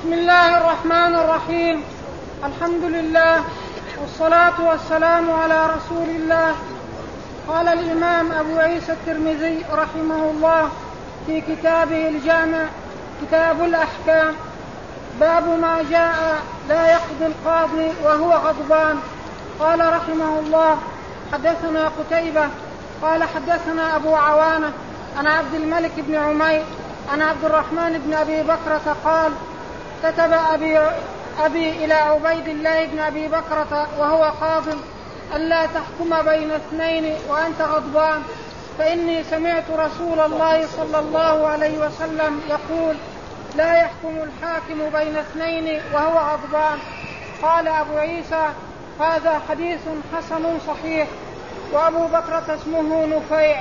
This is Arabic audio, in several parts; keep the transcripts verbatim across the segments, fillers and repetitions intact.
بسم الله الرحمن الرحيم. الحمد لله والصلاة والسلام على رسول الله. قال الإمام أبو عيسى الترمذي رحمه الله في كتابه الجامع كتاب الأحكام باب ما جاء لا يقضي القاضي وهو غضبان. قال رحمه الله حدثنا قتيبة قال حدثنا أبو عوانة عن عبد الملك بن عمير عن عبد الرحمن بن أبي بكرة قال كتب أبي, أبي إلى عبيد الله بن أبي بكرة وهو قاض ألا تحكم بين اثنين وأنت غضبان، فإني سمعت رسول الله صلى الله عليه وسلم يقول لا يحكم الحاكم بين اثنين وهو غضبان. قال أبو عيسى هذا حديث حسن صحيح. وأبو بكرة اسمه نفيع.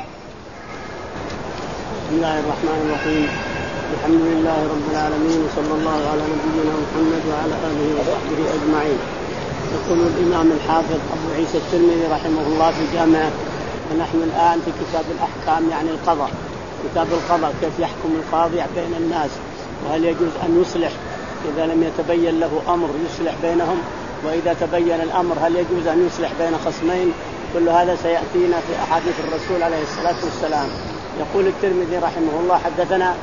بسم الله الرحمن الرحيم. الحمد لله رب العالمين وصلى الله على نبينا محمد وعلى آله وصحبه أجمعين. يقول الإمام الحافظ أبو عيسى الترمذي رحمه الله في جامعه، ونحن الآن في كتاب الأحكام يعني القضاء، كتاب القضاء كيف يحكم القاضي بين الناس، وهل يجوز أن يصلح إذا لم يتبين له أمر يصلح بينهم، وإذا تبين الأمر هل يجوز أن يصلح بين خصمين. كل هذا سيأتينا في أحاديث الرسول عليه الصلاة والسلام. يقول الترمذي رحمه الله حدثنا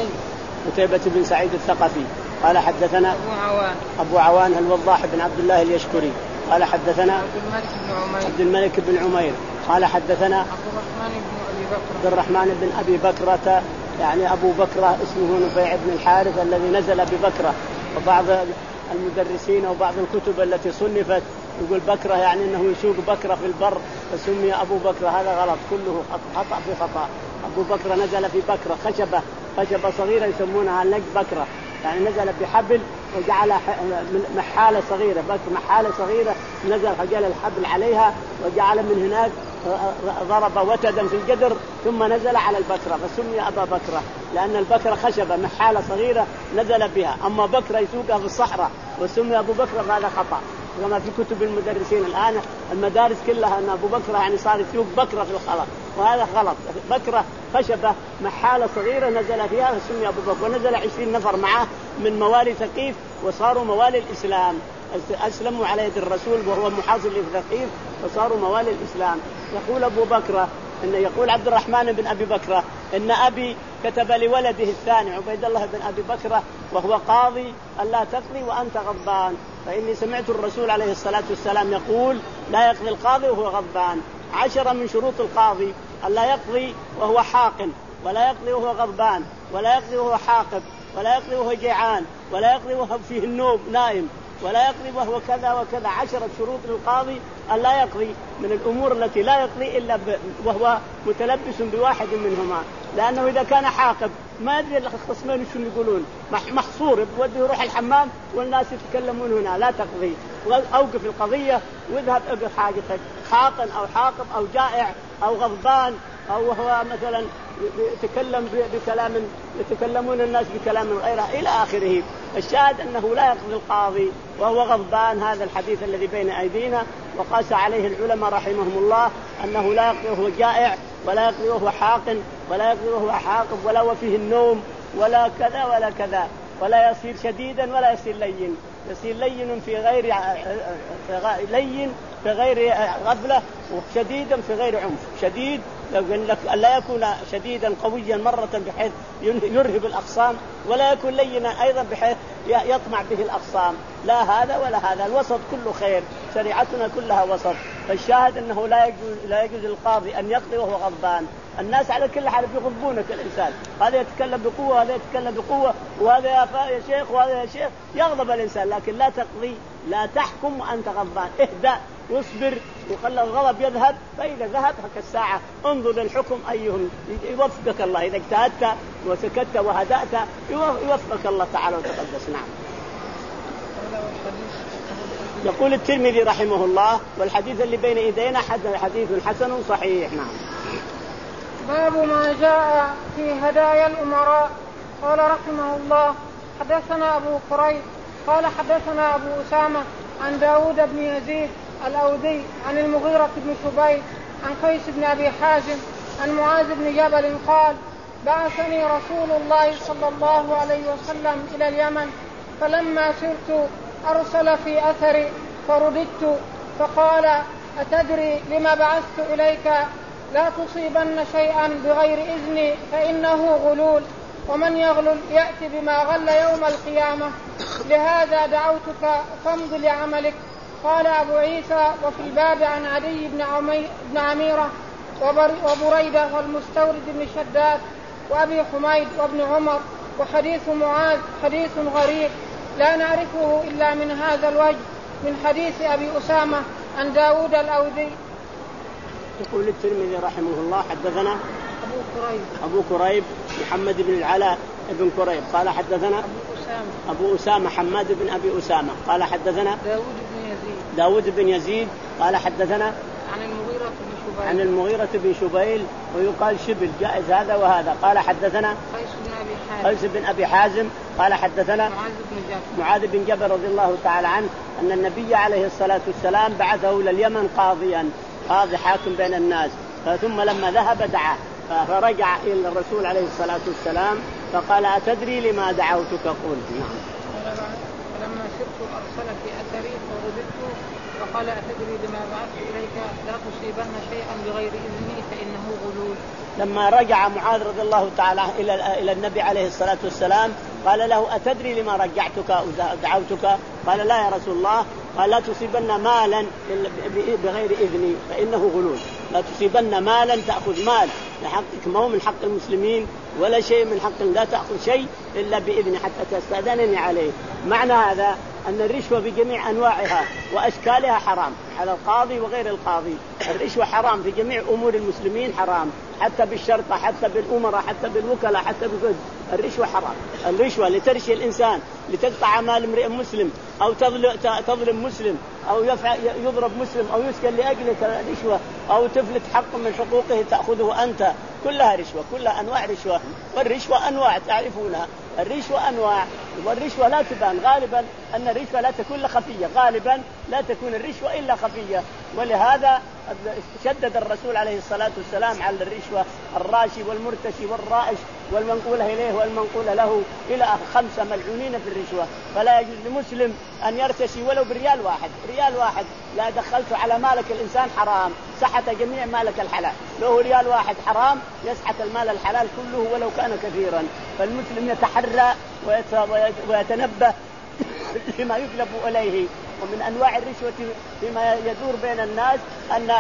قتيبة بن سعيد الثقفي قال حدثنا أبو عوان أبو عوان الوضاح بن عبد الله اليشكري قال حدثنا عبد الملك بن عمير عبد الملك بن عمير قال حدثنا عبد الرحمن بن أبي بكر عبد الرحمن بن أبي بكرة يعني أبو بكرة اسمه نفيع بن الحارث الذي نزل ببكرة. وبعض المدرسين وبعض الكتب التي صنفت يقول بكرة يعني أنه يسوق بكرة في البر فسمي أبو بكرة، هذا غلط، كله خطأ في خطأ. أبو بكرة نزل في بكرة خشبة خشبة صغيرة يسمونها نج بكرة، يعني نزل بحبل وجعل محالة صغيرة، بس محالة صغيرة نزل فجعل الحبل عليها وجعل من هناك ضرب وتدا في الجدر ثم نزل على البكرة فسمي أبا بكرة، لأن البكرة خشبة محالة صغيرة نزل بها. أما بكرة يسوقها في الصحراء وسمي أبو بكرة فهذا خطأ، كما في كتب المدرسين الآن المدارس كلها أن أبو بكرة يعني صار يسوق بكرة في الخلاء، وهذا غلط. بكرة خشبة محالة صغيرة نزل فيها فسمي أبو بكر. ونزل عشرين نفر معه من موالي ثقيف وصاروا موالي الإسلام، أسلموا على يد الرسول وهو محاصر لثقيف وصاروا موالي الإسلام. يقول أبو بكرة إن يقول عبد الرحمن بن أبي بكرة إن أبي كتب لولده الثاني عبيد الله بن أبي بكرة وهو قاضي ألا تقضي وأنت غضبان، فإني سمعت الرسول عليه الصلاة والسلام يقول لا يقضي القاضي وهو غضبان. عشرة من شروط القاضي ألا يقضي وهو حاقن، ولا يقضي وهو غضبان، ولا يقضي وهو حاقب، ولا يقضي وهو جيعان، ولا يقضي وهو فيه النوم نائم، ولا يقضي وهو كذا وكذا. عشرة شروط للقاضي ألا يقضي من الأمور التي لا يقضي إلا وهو متلبس بواحد منهما، لأنه إذا كان حاقب ما أدري الخصمين شو يقولون، محصور بده يروح الحمام والناس يتكلمون هنا لا تقضي، أوقف القضية واذهب اقضي حاجتك. حاقن أو حاقب أو جائع أو غضبان أو هو مثلا يتكلم بكلام يتكلمون الناس بكلام غيره إلى آخره. الشاهد أنه لا يقضي القاضي وهو غضبان، هذا الحديث الذي بين أيدينا. وقاس عليه العلماء رحمهم الله أنه لا يقضي وهو جائع، ولا يقضي وهو حاقن، ولا يقضي وهو حاقب، ولا هو فيه النوم، ولا كذا ولا كذا، ولا يصير شديدا ولا يصير لين، يصير لين في غير لين في غير غفلة، وشديدا في غير عنف. شديد لا يكون شديدا قويا مرة بحيث يرهب الأخصام، ولا يكون لينا أيضا بحيث يطمع به الأخصام، لا هذا ولا هذا، الوسط كله خير، شريعتنا كلها وسط. فالشاهد أنه لا يجوز, لا يجوز للقاضي أن يقضي وهو غضبان. الناس على كل حال يغضبونك الإنسان، هذا يتكلم بقوة هذا يتكلم بقوة، وهذا يا شيخ وهذا يا شيخ، يغضب الإنسان. لكن لا تقضي لا تحكم وأنت غضبان، اهدأ واصبر وخلى الغضب يذهب، فإذا ذهب كالساعة انظر للحكم أيهم يوفقك الله. إذا اجتهدت وسكت وهدأت يوفقك الله تعالى وتقدس. نعم. يقول الترمذي رحمه الله والحديث اللي بين يدينا حديث حسن صحيح. نعم. باب ما جاء في هدايا الأمراء. قال رحمه الله حدثنا أبو كريب قال حدثنا أبو أسامة عن داود بن يزيد الأودي عن المغيرة بن شبيب عن قيس بن أبي حازم عن معاذ بن جبل قال بعثني رسول الله صلى الله عليه وسلم إلى اليمن فلما سرت أرسل في أثري فرددت فقال أتدري لما بعثت إليك؟ لا تصيبن شيئا بغير إذني فإنه غلول، ومن يغلل يأتي بما غل يوم القيامة، لهذا دعوتك فامض لعملك. قال أبو عيسى: وفي الباب عن عدي بن عميرة وبريدة والمستورد بن شداد وأبي حميد وابن عمر. وحديث معاذ حديث غريب لا نعرفه إلا من هذا الوجه من حديث أبي أسامة عن داود الأودي. يقول الترمذي رحمه الله: حدثنا أبو كريب أبو كريب محمد بن العلاء بن كريب قال حدثنا أبو أسامة أبو أسامة حماد بن أبي أسامة قال حدثنا داود بن يزيد داود بن يزيد قال حدثنا عن المغيرة بن شبيل عن المغيرة بن شبيل ويقال شبل جائز هذا وهذا. قال حدثنا قيس بن أبي حازم قيس بن أبي حازم قال حدثنا معاذ بن جبل معاذ بن جبل رضي الله تعالى عنه أن النبي عليه الصلاة والسلام بعثه إلى اليمن قاضيا قاضي حاكم بين الناس، ثم لما ذهب دعاه فرجع إلى الرسول عليه الصلاة والسلام فقال: أتدري لما دعوتك؟ قلت: نعم. فلما سرت أرسل في أثري فرددت فقال: أتدري لما بعثت إليك؟ لا تصيبن شيئا بغير إذني فإنه غلول. لما رجع معاذ رضي الله تعالى إلى إلى النبي عليه الصلاة والسلام قال له: أتدري لما رجعتك ودعوتك؟ قال: لا يا رسول الله. قال: لا تصيبن مالا بغير إذني فإنه غلول. لا تصيبن مالا، تأخذ مال لحقك ما هو من حق المسلمين ولا شيء من حق، لا تأخذ شيء إلا بإذني حتى تستأذنني عليه. معنى هذا أن الرشوة بجميع أنواعها وأشكالها حرام على القاضي وغير القاضي. الرشوة حرام في جميع أمور المسلمين، حرام حتى بالشرطة، حتى بالأمراء، حتى بالوكلاء، حتى بكل. الرشوة حرام. الرشوة لترشي الإنسان، لتقطع مال امرئ مسلم أو تظلم مسلم أو يضرب مسلم أو يسكن لأجلك رشوة أو تفلت حق من حقوقه تأخذه أنت، كلها رشوة، كلها أنواع رشوة. والرشوة أنواع تعرفونها. الرشوة أنواع، والرشوة لا تبان. غالبا أن الرشوة لا تكون خفية، غالبا لا تكون الرشوة إلا خفية. ولهذا شدد الرسول عليه الصلاة والسلام على الرشوة: الراشي والمرتشي والرائش والمنقولة إليه والمنقولة له إلى خمسة ملعونين في الرشوة. فلا يجوز لمسلم أن يرتشي ولو بريال واحد، ريال واحد لا دخلت على مالك الإنسان حرام، سحت جميع مالك الحلال. لو ريال واحد حرام يسحت المال الحلال كله ولو كان كثيرا. فالمسلم يتحرى ويتنبه لما يجلب إليه. ومن أنواع الرشوة فيما يدور بين الناس أن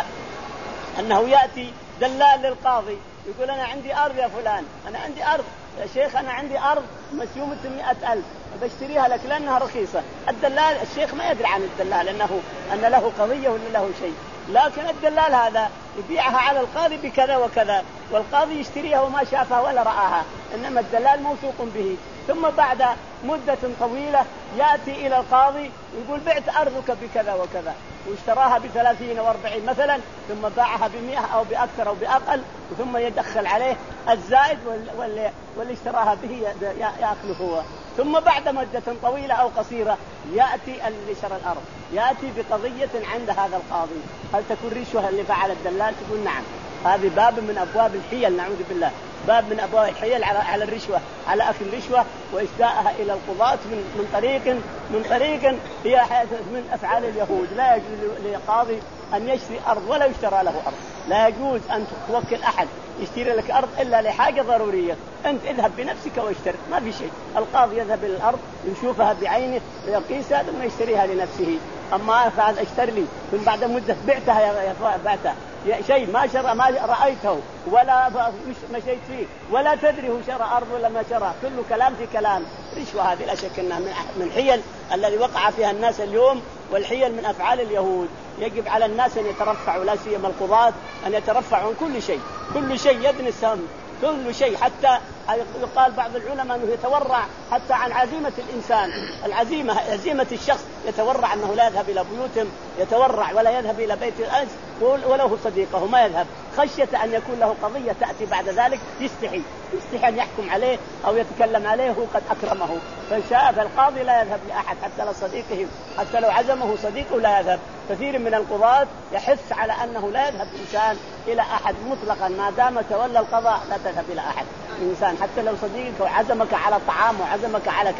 أنه يأتي دلال للقاضي يقول: أنا عندي أرض يا فلان، أنا عندي أرض يا شيخ، أنا عندي أرض مسيومة مئة ألف بشتريها لك لأنها رخيصة. الدلال الشيخ ما يدري عن الدلال أنه أن له قضية ولا له شيء، لكن الدلال هذا يبيعها على القاضي بكذا وكذا، والقاضي يشتريها وما شافها ولا رآها، إنما الدلال موثوق به. ثم بعد مدة طويلة يأتي إلى القاضي يقول: بعت أرضك بكذا وكذا، واشتراها بثلاثين واربعين مثلا، ثم باعها بمئة أو بأكثر أو بأقل، ثم يدخل عليه الزائد واللي, واللي اشتراها به يأكله هو. ثم بعد مدة طويلة أو قصيرة يأتي اللي شرى الأرض يأتي بقضية عند هذا القاضي. هل تكون رشوة اللي فعل الدلال؟ تقول: نعم. هذه باب من أبواب الحيل، نعوذ بالله، باب من أبواب الحيل على على الرشوة، على أكل الرشوة وإسداءها إلى القضاة من من طريق من طريق هي من أفعال اليهود. لا يجوز لقاضي أن يشتري أرض ولا يشترى له أرض. لا يجوز أن توكل أحد يشتري لك أرض إلا لحاجة ضرورية. أنت اذهب بنفسك واشتري، ما في شيء. القاضي يذهب إلى الأرض يشوفها بعينه ويقيسها ثم يشتريها لنفسه. أما فعل اشتري لي ثم بعد مدة بعتها يا بعتها شيء ما شرى ما رأيته ولا مشيت فيه ولا تدري هو شرى أرض ولا ما شرى، كله كلام في كلام. رشوة هذه لا شك أنها من حيل الذي وقع فيها الناس اليوم، والحيل من أفعال اليهود. يجب على الناس أن يترفعوا، لا سيما القضاة، أن يترفعوا عن كل شيء، كل شيء يدني السهم، كل شيء. حتى يقال بعض العلماء أنه يتورع حتى عن عزيمة الإنسان، العزيمة عزيمة الشخص، يتورع أنه لا يذهب إلى بيوتهم، يتورع ولا يذهب إلى بيت الأنس وله صديقه ما يذهب، خشية أن يكون له قضية تأتي بعد ذلك يستحي يستحي أن يحكم عليه أو يتكلم عليه هو قد أكرمه. فشاء فالقاضي لا يذهب لأحد حتى لصديقه، حتى لو عزمه صديقه لا يذهب. كثير من القضاة يحث على أنه لا يذهب إنسان إلى أحد مطلقا، ما دام تولى القضاء لا تذهب إلى أحد إنسان، حتى لو صديقك وعزمك على طعام وعزمك على كذا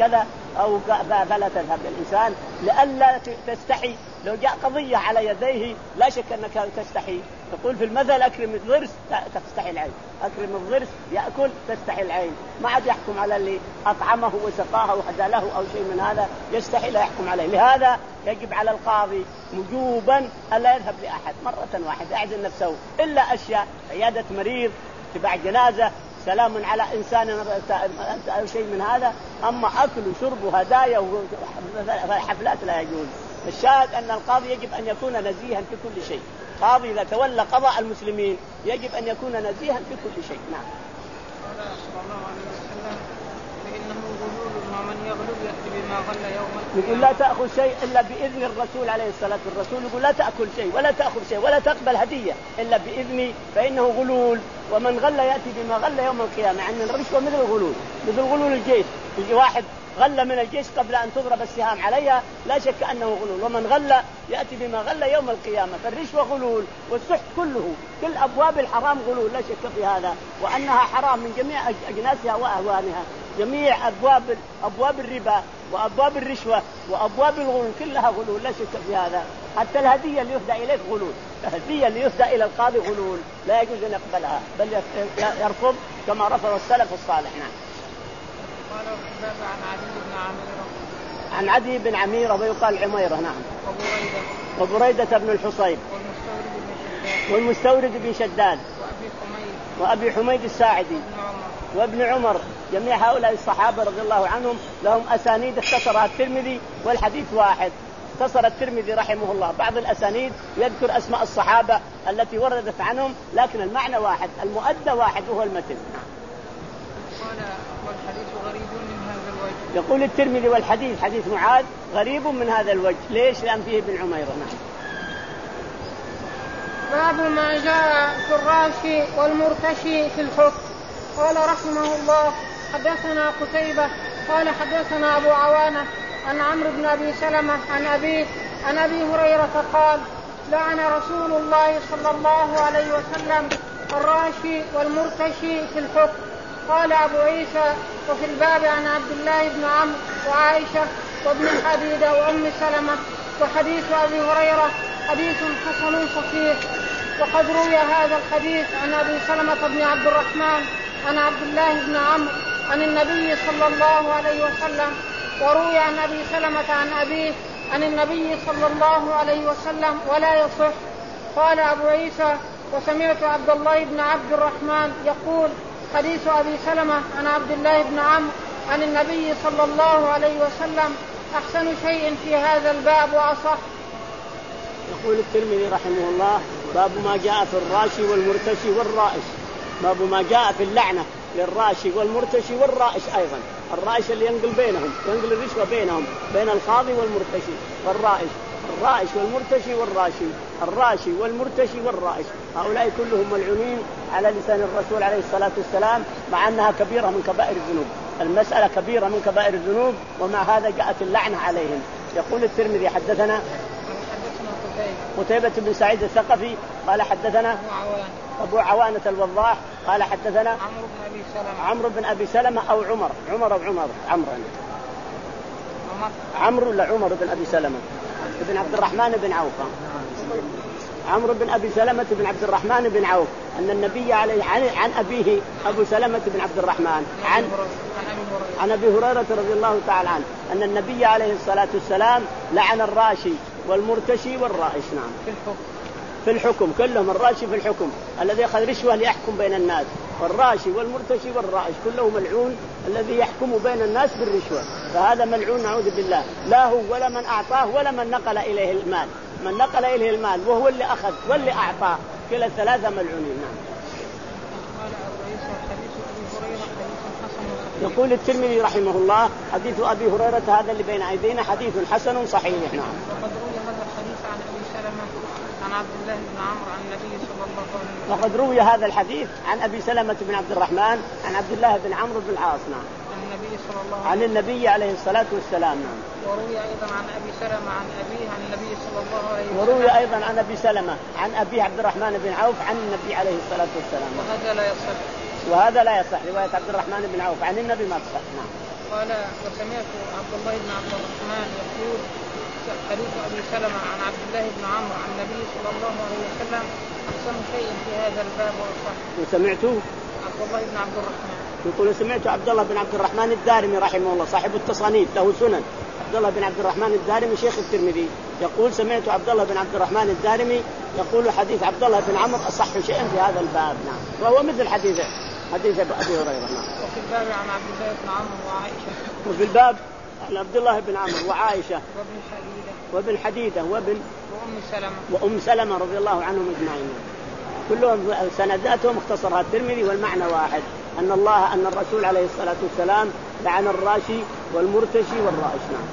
أو فلا تذهب الإنسان لئلا تستحي. لو جاء قضية على يديه لا شك أنك تستحي. يقول في المثل أكرم الضرس تستحي العين، أكرم الضرس يأكل تستحي العين. ما عاد يحكم على اللي أطعمه وسقاه وهدى له أو شيء من هذا، يستحي لا يحكم عليه. لهذا يجب على القاضي وجوبا ألا يذهب لأحد مرة واحدة يعزل نفسه إلا أشياء عيادة مريض، اتباع جنازة، سلام على إنسان أو شيء من هذا. أما أكل وشرب وهدايا وحفلات لا يجوز. الشاهد أن القاضي يجب أن يكون نزيها في كل شيء. قاضي إذا تولى قضاء المسلمين يجب أن يكون نزيها في كل شيء. نعم. قال صلى الله عليه وسلم فإنه غلول ومن يغلب يأتي بما غل يوم القيامة. يقول لا تأخذ شيء إلا بإذن الرسول عليه الصلاة والسلام. الرسول يقول لا تأكل شيء ولا تأخذ شيء ولا تقبل هدية إلا بإذني فإنه غلول ومن غل يأتي بما غل يوم القيامة. يعني الرشوة مثل الغلول، مثل غلول الجيش. يجي واحد غل من الجيش قبل أن تضرب السهام عليها لا شك أنه غلول، ومن غل يأتي بما غل يوم القيامة. فالرشوة غلول والسحت كله كل أبواب الحرام غلول لا شك في هذا، وأنها حرام من جميع أجناسها وأهوانها. جميع أبواب أبواب الربا وأبواب الرشوة وأبواب الغلول كلها غلول لا شك في هذا. حتى الهدية اللي يهدى إليك غلول، الهدية اللي يهدى إلى القاضي غلول لا يجوز أن يقبلها بل يرفض كما رفض السلف الصالح. نعم. قال الباب عن عدي بن عميرة عن عدي بن عميرة ويقال عميرة. نعم. وبريدة وبريدة بن الحصيب والمستورد بن شداد والمستورد بن شداد وأبي حميد وأبي حميد الساعدي وابن عمر. جميع هؤلاء الصحابة رضي الله عنهم لهم أسانيد اختصرها الترمذي والحديث واحد. اختصر الترمذي رحمه الله بعض الأسانيد يذكر أسماء الصحابة التي وردت عنهم لكن المعنى واحد، المؤدى واحد وهو المتن. قال والحديث غريب من هذا الوجه. يقول الترمذي والحديث حديث معاذ غريب من هذا الوجه. ليش؟ لأن فيه ابن عميرة. نعم. باب ما جاء في الراشي والمرتشي في الحكم. قال رحمه الله حدثنا قتيبة قال حدثنا أبو عوانة عن عمرو بن أبي سلمة عن أبيه عن أبي هريرة قال لعن رسول الله صلى الله عليه وسلم الراشي والمرتشي في الحكم. قال أبو عيسى وفي الباب عن عبد الله بن عمرو وعائشة وابن حديدة وأم سلمة. وحديث أبي هريرة حديث حسن صحيح. وقد روي هذا الحديث عن أبي سلمة بن عبد الرحمن عن عبد الله بن عمرو عن النبي صلى الله عليه وسلم. وروي عن أبي سلمة عن أبيه عن النبي صلى الله عليه وسلم ولا يصح. قال أبو عيسى وسمعت عبد الله بن عبد الرحمن يقول حديث أبي سلمة عن عبد الله بن عمرو عن النبي صلى الله عليه وسلم أحسن شيء في هذا الباب وأصح. يقول الترمذي رحمه الله باب ما جاء في الراشي والمرتشي والرائش. باب ما جاء في اللعنة للراشي والمرتشي والرائش أيضا. الرائش اللي ينقل بينهم ينقل الرشوة بينهم بين القاضي والمرتشي والرائش. الرائش والمرتشي والراشي. الراشي والمرتشي والرائش هؤلاء كلهم ملعونين على لسان الرسول عليه الصلاة والسلام مع أنها كبيرة من كبائر الذنوب. المسألة كبيرة من كبائر الذنوب ومع هذا جاءت اللعنة عليهم. يقول الترمذي حدثنا قتيبة بن سعيد الثقفي قال حدثنا أبو عوانة الوضاح قال حدثنا عمرو بن أبي سلمة عمرو بن أبي سلمة أو عمر عمر أو عمر عمرو عمرو ولا عمر بن أبي سلمة بن عبد الرحمن بن عوف. عمرو بن أبي سلمة بن عبد الرحمن بن عوف أن النبي عليه عن, عن أبيه أبو سلمة بن عبد الرحمن عن عن أبي هريرة رضي الله تعالى عنه أن النبي عليه الصلاة والسلام لعن الراشي والمرتشي والرائش. نعم. في الحكم في الحكم كلهم. الراشي في الحكم الذي أخذ رشوة ليحكم بين الناس، والراشي والمرتشي والرائش كله ملعون الذي يحكم بين الناس بالرشوة. فهذا ملعون نعوذ بالله، لا هو ولا من أعطاه ولا من نقل إليه المال. من نقل إليه المال وهو اللي أخذ واللي أعطاه كلا الثلاثة ملعونين. نعم. يقول الترمذي رحمه الله حديث أبي هريرة هذا اللي بين أيدينا حديث حسن صحيح. نعم. وقد روي هذا الحديث عن أبي سلمة عن عبد الله بن عمرو عن النبي صلى الله عليه وسلم. وقد روي هذا الحديث عن أبي سلمة بن عبد الرحمن عن عبد الله بن عمرو بن العاص. نعم. عن النبي صلى الله عليه وسلم. عن النبي عليه الصلاة والسلام. نعم. وروي أيضا عن أبي سلمة عن أبيه عن النبي صلى الله عليه وسلم. وروي أيضا عن أبي سلمة عن أبي عبد الرحمن بن عوف عن النبي عليه الصلاة والسلام. وهذا لا يصح. وهذا لا يصح. رواية عبد الرحمن بن عوف عن النبي ما تصح. نعم. قال وسمعت عبد الله بن عبد الرحمن يقول حديث أبي سلمة عن عبد الله بن عمرو عن النبي صلى الله عليه وسلم أحسن شيء في هذا الباب وأصح. وسمعته عبد الله بن عبد الرحمن يقول سمعت عبد الله بن عبد الرحمن الدارمي رحمه الله صاحب التصانيف له سنن. عبد الله بن عبد الرحمن الدارمي شيخ الترمذي يقول سمعت عبد الله بن عبد الرحمن الدارمي يقول حديث عبد الله بن عمرو أصح شيء في هذا الباب. نعم وهو مثل حديث حديث أبي هريرة. نعم. وفي الباب عن عبد الله بن عمرو وعائشة. وفي الباب عن عبد الله بن عمرو وعائشة وابن حديدة وابن حديدة وابن وأم سلمة وأم سلمة رضي الله عنهم أجمعين. كلهم سنداتهم اختصرها الترمذي والمعنى واحد أن الله أن الرسول عليه الصلاة والسلام لعن الراشي والمرتشي والرائش. نعم.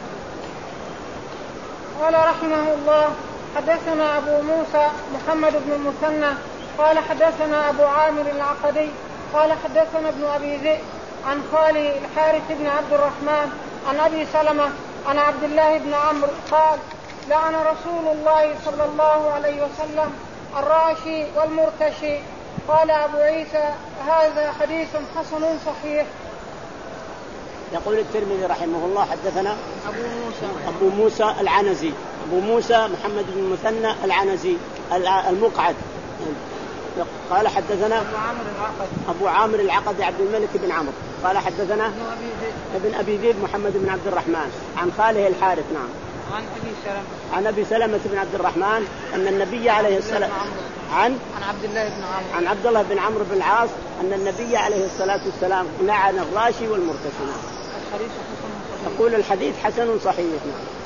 قال رحمه الله حدثنا أبو موسى محمد بن المثنى قال حدثنا أبو عامر العقدي قال حدثنا ابن أبي ذئب عن خاله الحارث بن عبد الرحمن عن أبي سلمة عن عبد الله بن عمرو قال لعن رسول الله صلى الله عليه وسلم الراشي والمرتشي. قال أبو عيسى هذا حديث حسن صحيح. يقول الترمذي رحمه الله حدثنا أبو موسى أبو موسى العنزي أبو موسى محمد بن المثنى العنزي المقعد قال حدثنا أبو عامر العقدي أبو عامر العقدي عبد الملك بن عمرو قال حدثنا ابن أبي ذئب ابن أبي ذئب محمد بن عبد الرحمن عن خاله الحارث. نعم. عن أبي سلمة عن أبي سلمة بن عبد الرحمن أن النبي عليه الصلاة عن عن عبد الله بن عمرو عن عبد الله بن عمرو بن العاص أن النبي عليه الصلاة والسلام لعن الراشي والمرتشي. الحديث حسن صحيح. يقول الحديث حسن صحيح.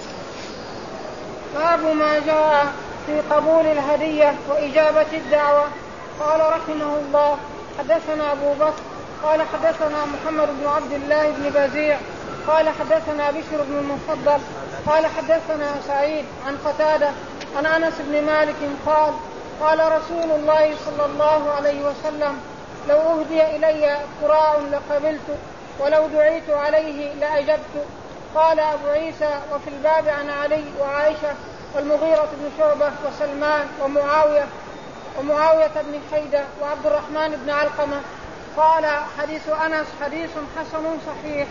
باب ما جاء في قبول الهدية وإجابة الدعوة. قال رحمه الله حدثنا أبو بكر قال حدثنا محمد بن عبد الله بن بزيع قال حدثنا بشر بن المفضل قال حدثنا سعيد عن قتادة عن أنس بن مالك قال قال رسول الله صلى الله عليه وسلم لو أهدي إلي قراء لقبلت ولو دعيت عليه لأجبت. قال أبو عيسى وفي الباب عن علي وعائشة والمغيرة بن شعبة وسلمان ومعاوية ومعاوية بن حيدة وعبد الرحمن بن علقمة. قال حديث أنس حديث حسن صحيح.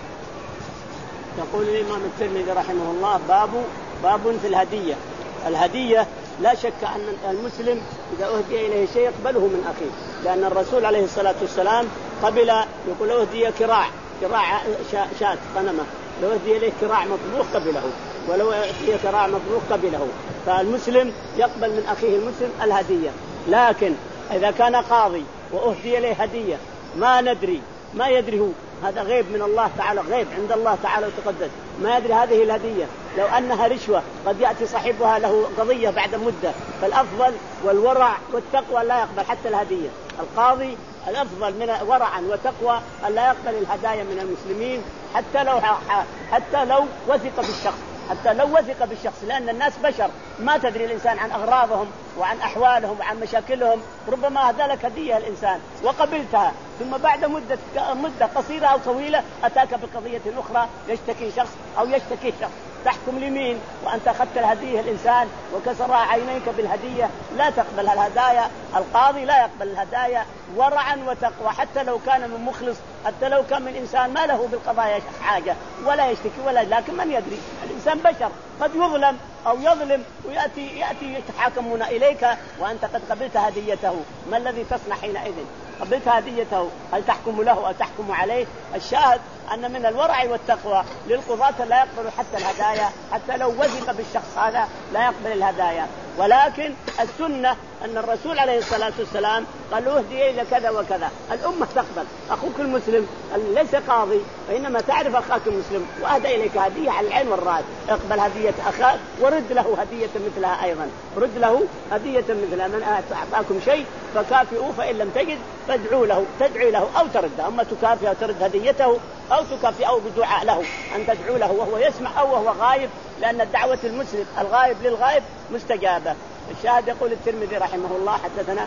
يقول الإمام الترمذي رحمه الله باب باب في الهدية. الهدية لا شك أن المسلم إذا أهدي إليه شيء يقبله من أخيه لأن الرسول عليه الصلاة والسلام قبل يقول أهدي كراع كراع شاة غنمة لو أهدي إليه كراع مطبوخ قبله ولو أهدي كراع مطبوخ قبله. فالمسلم يقبل من أخيه المسلم الهدية. لكن إذا كان قاضي وأهدي إليه هدية ما ندري ما يدري هو هذا غيب من الله تعالى غيب عند الله تعالى وتقدس ما يدري هذه الهدية لو أنها رشوة قد يأتي صاحبها له قضية بعد مدة. فالأفضل والورع والتقوى لا يقبل حتى الهدية. القاضي الأفضل من ورعا وتقوى أن لا يقبل الهدايا من المسلمين حتى لو حتى لو وثق بالشخص حتى لو وثق بالشخص لأن الناس بشر ما تدري الإنسان عن أغراضهم وعن أحوالهم وعن مشاكلهم. ربما أهدى لك هدية الإنسان وقبلتها ثم بعد مدة مدة قصيرة أو طويلة أتاك بقضية أخرى يشتكي شخص أو يشتكي شخص تحكم لمين وأنت أخذت الهدية الإنسان وكسر عينيك بالهدية. لا تقبل الهدايا. القاضي لا يقبل الهدايا ورعا وتقوى حتى لو كان من مخلص حتى لو كان من إنسان ما له بالقضايا حاجة ولا يشتكي ولا. لكن من يدري الإنسان بشر قد يظلم أو يظلم ويأتي يأتي يتحاكمون إليك وأنت قد قبلت هديته. ما الذي تصنع حينئذ؟ قبلت هديته هل تحكم له أو تحكم عليه؟ الشاهد أن من الورع والتقوى للقضاة لا يقبل حتى الهدايا حتى لو وثق بالشخص هذا لا يقبل الهدايا. ولكن السنة أن الرسول عليه الصلاة والسلام قال اهدي إلى كذا وكذا الأمة تقبل. أخوك المسلم ليس قاضي وإنما تعرف أخاك المسلم وأهدى إليك هدية على العين والرأس اقبل هدية أخاك ورد له هدية مثلها أيضا. رد له هدية مثلها. من أعطاكم شيء فكافئوه فإن لم تجد فادعوا له تدعي له أو ترده. أما تكافئ وترد هديته أو تكافئه بدعاء له أن تدعو له وهو يسمع أو وهو غايب لأن الدعوة المسلم الغائب للغائب مستجابة. الشاهد يقول الترمذي رحمه الله حدثنا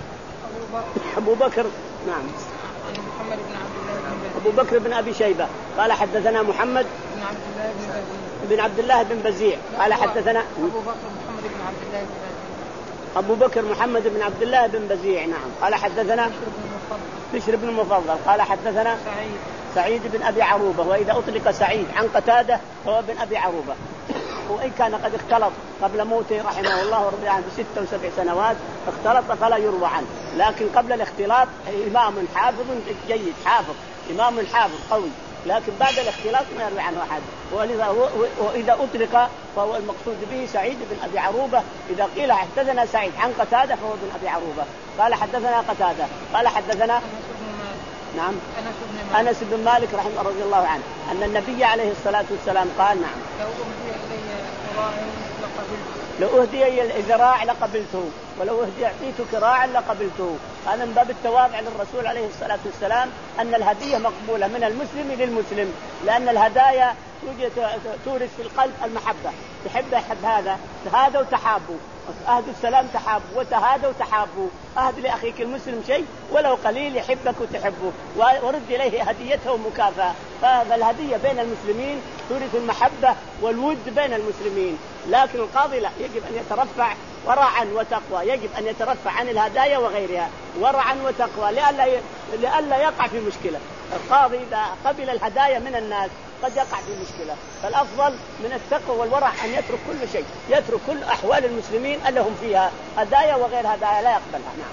أبو بكر نعم محمد بن عبد الله أبو بكر بن أبي شيبة قال حدثنا محمد بن عبد الله بن بزيع بن عبد الله بن بزيع قال حدثنا أبو بكر محمد بن عبد الله بن بزيع أبو بكر محمد بن عبد الله بن بزيع نعم قال حدثنا بشر بن المفضل قال حدثنا سعيد سعيد بن أبي عروبة، وإذا أطلق سعيد عن قتادة فهو بن أبي عروبة، وإن كان قد اختلط قبل موته رحمه الله ورضي عنه بستة وسبع سنوات اختلط فلا يروى عنه، لكن قبل الاختلاط إمام حافظ جيد حافظ إمام حافظ قوي، لكن بعد الاختلاط ما يروي عنه أحد. وإذا أطلق فهو المقصود به سعيد بن أبي عروبة. إذا قيل حدثنا سعيد عن قتادة فهو بن أبي عروبة. قال حدثنا قتادة قال حدثنا نعم أنس بن مالك رحمه رضي الله عنه أن النبي عليه الصلاة والسلام قال نعم لو أهدي إلي ذراع لقبلته ولو أهدي أعطيت كراعا لقبلته. هذا من باب التواضع للرسول عليه الصلاة والسلام أن الهدية مقبولة من المسلم للمسلم، لأن الهدايا تورث في القلب المحبة، تحب يحب هذا تهادوا وتحابوا، أهدوا السلام تحابوا وتهادوا وتحابوا. أهد لأخيك المسلم شيء ولو قليل يحبك وتحبه ورد إليه هديته مكافأة. فالهدية بين المسلمين تورث المحبة والود بين المسلمين، لكن القاضي لا، يجب أن يترفع ورعا وتقوى، يجب أن يترفع عن الهدايا وغيرها ورعا وتقوى لئلا لئلا يقع في مشكلة. القاضي إذا قبل الهدايا من الناس قد يقع في مشكلة، فالأفضل من التقوى والورع أن يترك كل شيء، يترك كل أحوال المسلمين اللي هم فيها هدايا وغير هدايا لا يقبلها. نعم.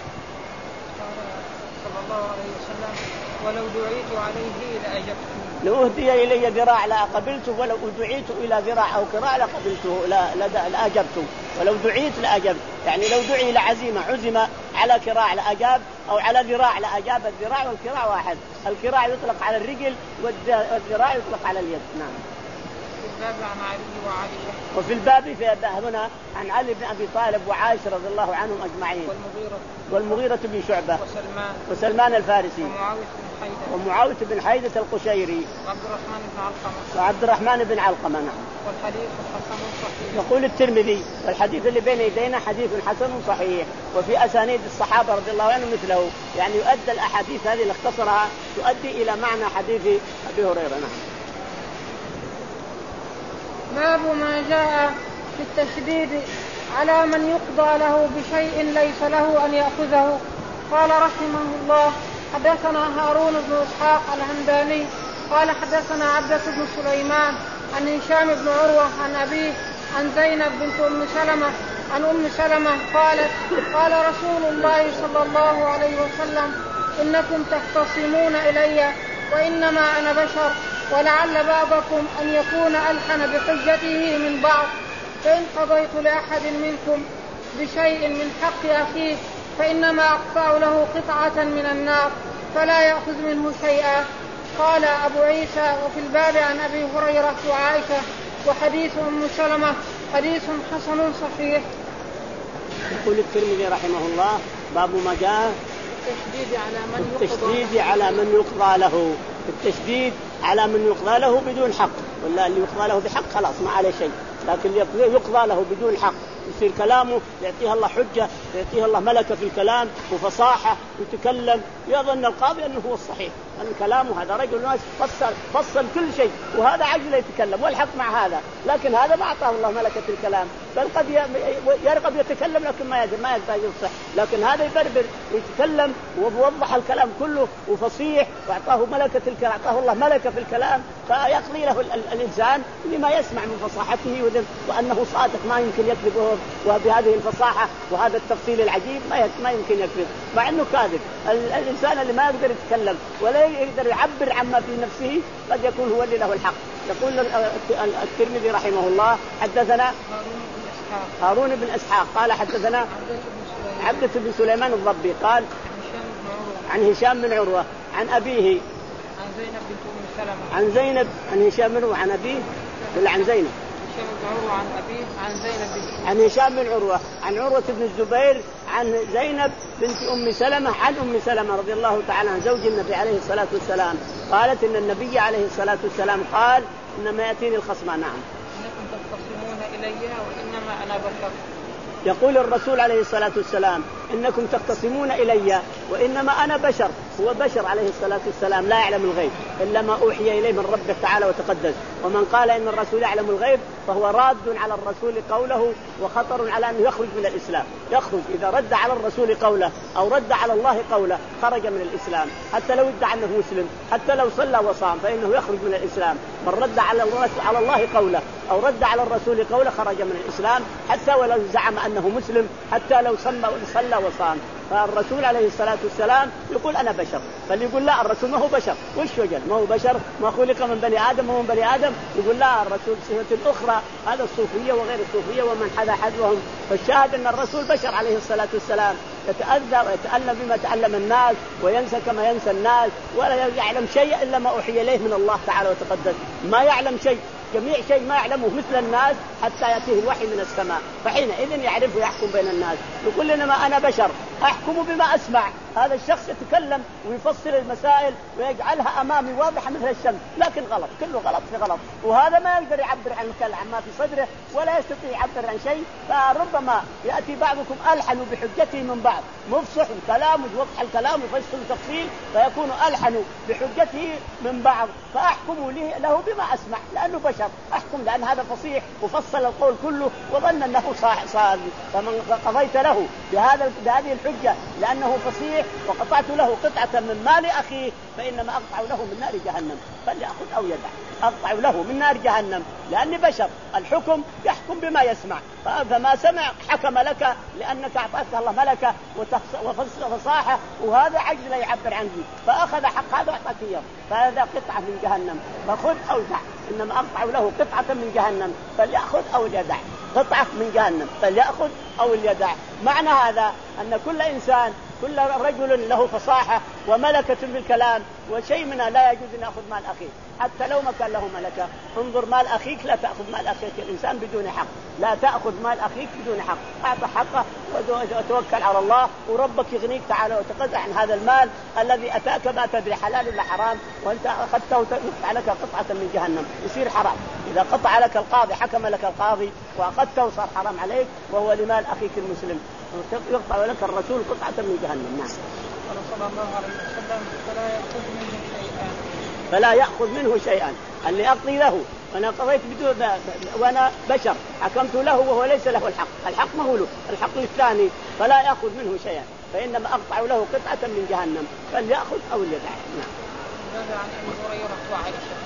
صلى الله عليه وسلم ولو دعيت عليه لأجبته. لو أهدي إلي ذراع لأقبلته ولو دعيت إلى ذراع أو كراع لقبلته لا لأجبته ولو دعيت لأجب، يعني لو دعي لعزيمة عزم على كراع لأجاب أو على ذراع لأجاب. الذراع والكراع واحد، الكراع يطلق على الرجل والذراع يطلق على اليد. نعم. في الباب عن علي وعائشة. وفي الباب في هنا عن علي بن أبي طالب وعائشة رضي الله عنهم أجمعين. والمغيرة والمغيرة بن شعبة وسلمان وسلمان الفارسي ومعاوية بن حيدة ومعاوية بن حيدة القشيري وعبد الرحمن بن علقمة وعبد الرحمن بن علقمة. نعم. والحديث حسن صحيح. يقول الترمذي الحديث اللي بين يدينا حديث حسن صحيح، وفي أسانيد الصحابة رضي الله عنهم مثله، يعني يؤدي الأحاديث هذه اللي اختصرها تؤدي إلى معنى حديث أبي هريرة. نعم. باب ما جاء في التشديد على من يقضى له بشيء ليس له أن يأخذه. قال رحمه الله حدثنا هارون بن إسحاق الهمداني قال حدثنا عبدة بن سليمان عن هشام بن عروة عن أبيه عن زينب بنت أم سلمة عن أم سلمة قالت قال رسول الله صلى الله عليه وسلم إنكم تختصمون إلي وإنما أنا بشر ولعل بعضكم أن يكون ألحن بحجته من بعض، فإن قضيت لأحد منكم بشيء من حق أخيه فإنما أقطع له قطعة من النار فلا يأخذ منه شيئا. قال أبو عيسى وفي الباب عن أبي هريرة وعائشة وحديث أم سلمة حديث حسن صحيح. يقول الترمذي رحمه الله باب ما جاء التشديد على من التشديد على من يقضى له، التشديد على من يقضى له بدون حق، ولا اللي يقضى له بحق خلاص ما عليه شيء، لكن يقضى له بدون حق يصير كلامه يعطيه الله حجة، يعطيه الله ملكة في الكلام وفصاحة ويتكلم، يظن القاضي أنه هو الصحيح، أن كلامه هذا رجل ناس فصل فصل كل شيء وهذا عجل يتكلم والحق مع هذا، لكن هذا ما أعطاه الله ملكة الكلام، بل قد يرغب يتكلم لكن ما يقدر ما يقدر يفصح، لكن هذا يبربر ويتكلم ويوضح الكلام كله وفصيح وأعطاه ملكة الكلام، أعطاه الله ملكة في الكلام، فيقضي له الإنسان لما يسمع من فصاحته وأنه صادق ما يمكن يكذب، وبهذه الفصاحة وهذا التفصيل العجيب ما يمكن يكذب، مع أنه كاذب. الإنسان اللي ما يقدر يتكلم ولا يقدر يعبر عما في نفسه قد يكون هو اللي له الحق. يقول الترمذي رحمه الله حدثنا هارون بن إسحاق قال حدثنا عبدة بن سليمان الضبي قال عن هشام بن عروة عن أبيه عن زينب بنت أم سلمة عن زينب عن هشام بن عروة عن أبيه ولا عن زينب عن أبيه عن زينب بنت عن هشام بن عروة عن عروة بن الزبير عن زينب بنت أم سلمة عن أم سلمة رضي الله تعالى عن زوج النبي عليه الصلاة والسلام قالت إن النبي عليه الصلاة والسلام قال إنما يأتيني الخصمان. نعم. إنكم تختصمون إلي وإنما أنا بشر. يقول الرسول عليه الصلاة والسلام إنكم تختصمون إلي وإنما أنا بشر. هو بشر عليه الصلاة والسلام لا يعلم الغيب إلا ما أوحي إليه من ربه تعالى وتقدس. ومن قال إن الرسول يعلم الغيب فهو راد على الرسول قوله وخطر على أنه يخرج من الإسلام. يخرج إذا رد على الرسول قوله أو رد على الله قوله خرج من الإسلام، حتى لو ادعى أنه مسلم، حتى لو صلى وصام فإنه يخرج من الإسلام. من رد على على الله قوله أو رد على الرسول قوله خرج من الإسلام، حتى ولو زعم أنه مسلم، حتى لو صلى وصام. فالرسول عليه الصلاة والسلام يقول أنا بشر. فاللي يقول لا الرسول ما هو بشر، وش وجل ما هو بشر، ما خلق من بني آدم ومن بني آدم، يقول لا الرسول صفة أخرى. هذا الصوفية وغير الصوفية ومن حذا حذوهم. فالشاهد أن الرسول بشر عليه الصلاة والسلام، يتأذى ويتألم بما تألم الناس وينسى كما ينسى الناس، ولا يعلم شيء إلا ما أوحي إليه من الله تعالى وتقدس. ما يعلم شيء، جميع شيء ما يعلمه مثل الناس حتى يأتيه الوحي من السماء، فحينئذ يعرف ويحكم بين الناس. يقول لنا ما أنا بشر أحكم بما أسمع. هذا الشخص يتكلم ويفسر المسائل ويجعلها أمامي واضحة مثل الشمس، لكن غلط، كله غلط في غلط. وهذا ما يقدر يعبر عن ما في صدره ولا يستطيع يعبر عن شيء. فربما يأتي بعضكم ألحن بحجته من بعض، مفصح الكلام ووضح الكلام ويفسر التفصيل، فيكون ألحن بحجته من بعض. فأحكم له بما أسمع لأنه بشر، أحكم لأن هذا فصيح وفصل القول كله وظن أنه صادق. فمن قضيت له بهذا بهذه الحجة لأنه فصيح وقطعت له قطعة من مال أخيه فإنما أقطع له من نار جهنم، فليأخذ أو يدع. أقطع له من نار جهنم لأني بشر. الحكم يحكم بما يسمع، فما سمع حكم لك لأنك أعطاك الله ملكة وفصاحة، وهذا عجز لا يعبر عنه، فأخذ حق هذا وأعطاك إياه، فهذا قطعة من جهنم، فخذ أو دع. إنما أقطع له قطعة من جهنم فليأخذ أو يدع. قطعة من جهنم فليأخذ أو يدع. معنى هذا أن كل إنسان، كل رجل له فصاحة وملكة بالكلام، وشيء منها لا يجوز أن يأخذ مال أخيه حتى لو ما كان له ملكة. انظر مال أخيك، لا تأخذ مال أخيك الإنسان بدون حق، لا تأخذ مال أخيك بدون حق. أعطى حقه وتوكل على الله وربك يغنيك تعالى وتقطع عن هذا المال الذي أتاك ما تدري حلال ولا حرام، وأنت أخذته وتقطع لك قطعة من جهنم يصير حرام. إذا قطع لك القاضي، حكم لك القاضي وأخذته صار حرام عليك، وهو لمال أخيك المسلم. يقطع لك الرسول قطعة من جهنم. نعم. صلى الله عليه وسلم فلا يأخذ منه شيئا فلا يأخذ منه شيئا. اللي أقضي له وأنا قضيت بدون وأنا بشر حكمت له وهو ليس له الحق، الحق ما هو له، الحق الثاني، فلا يأخذ منه شيئا، فإنما أقطع له قطعة من جهنم فليأخذ أو يدع. نعم. عن أبي هريرة وعائشة.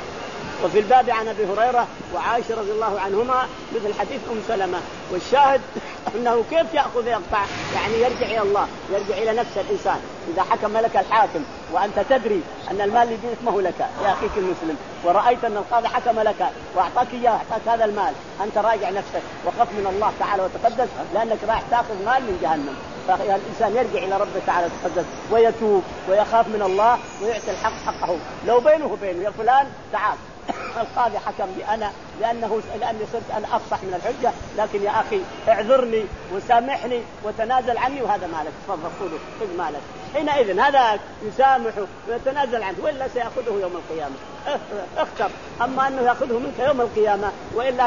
وفي الباب عن أبي هريرة وعائشة رضي الله عنهما مثل حديث أم سلمة. والشاهد أنه كيف يأخذ يقطع، يعني يرجع إلى الله، يرجع إلى نفس الإنسان. إذا حكم لك الحاكم وأنت تدري أن المال اللي بيدك ما هو لك يا أخيك المسلم، ورأيت أن القاضي حكم لك وأعطاك إياه، أعطاك هذا المال، أنت راجع نفسك وخف من الله تعالى وتقدس، لأنك راح تأخذ مال من جهنم. فالإنسان يرجع إلى ربه تعالى وتقدس ويتوب ويخاف من الله ويعطي الحق حقه. لو بينه وبينه يا فلان تعال القاضي حكم لي أنا لأنه لأني صرت أنا أفصح من الحجة، لكن يا أخي اعذرني وسامحني وتنازل عني وهذا مالك، تفضل خذه خذ مالك. حينئذ هذا يسامحه ويتنازل عنه، وإلا سيأخذه يوم القيامة. اختر، أما أنه يأخذه منك يوم القيامة وإلا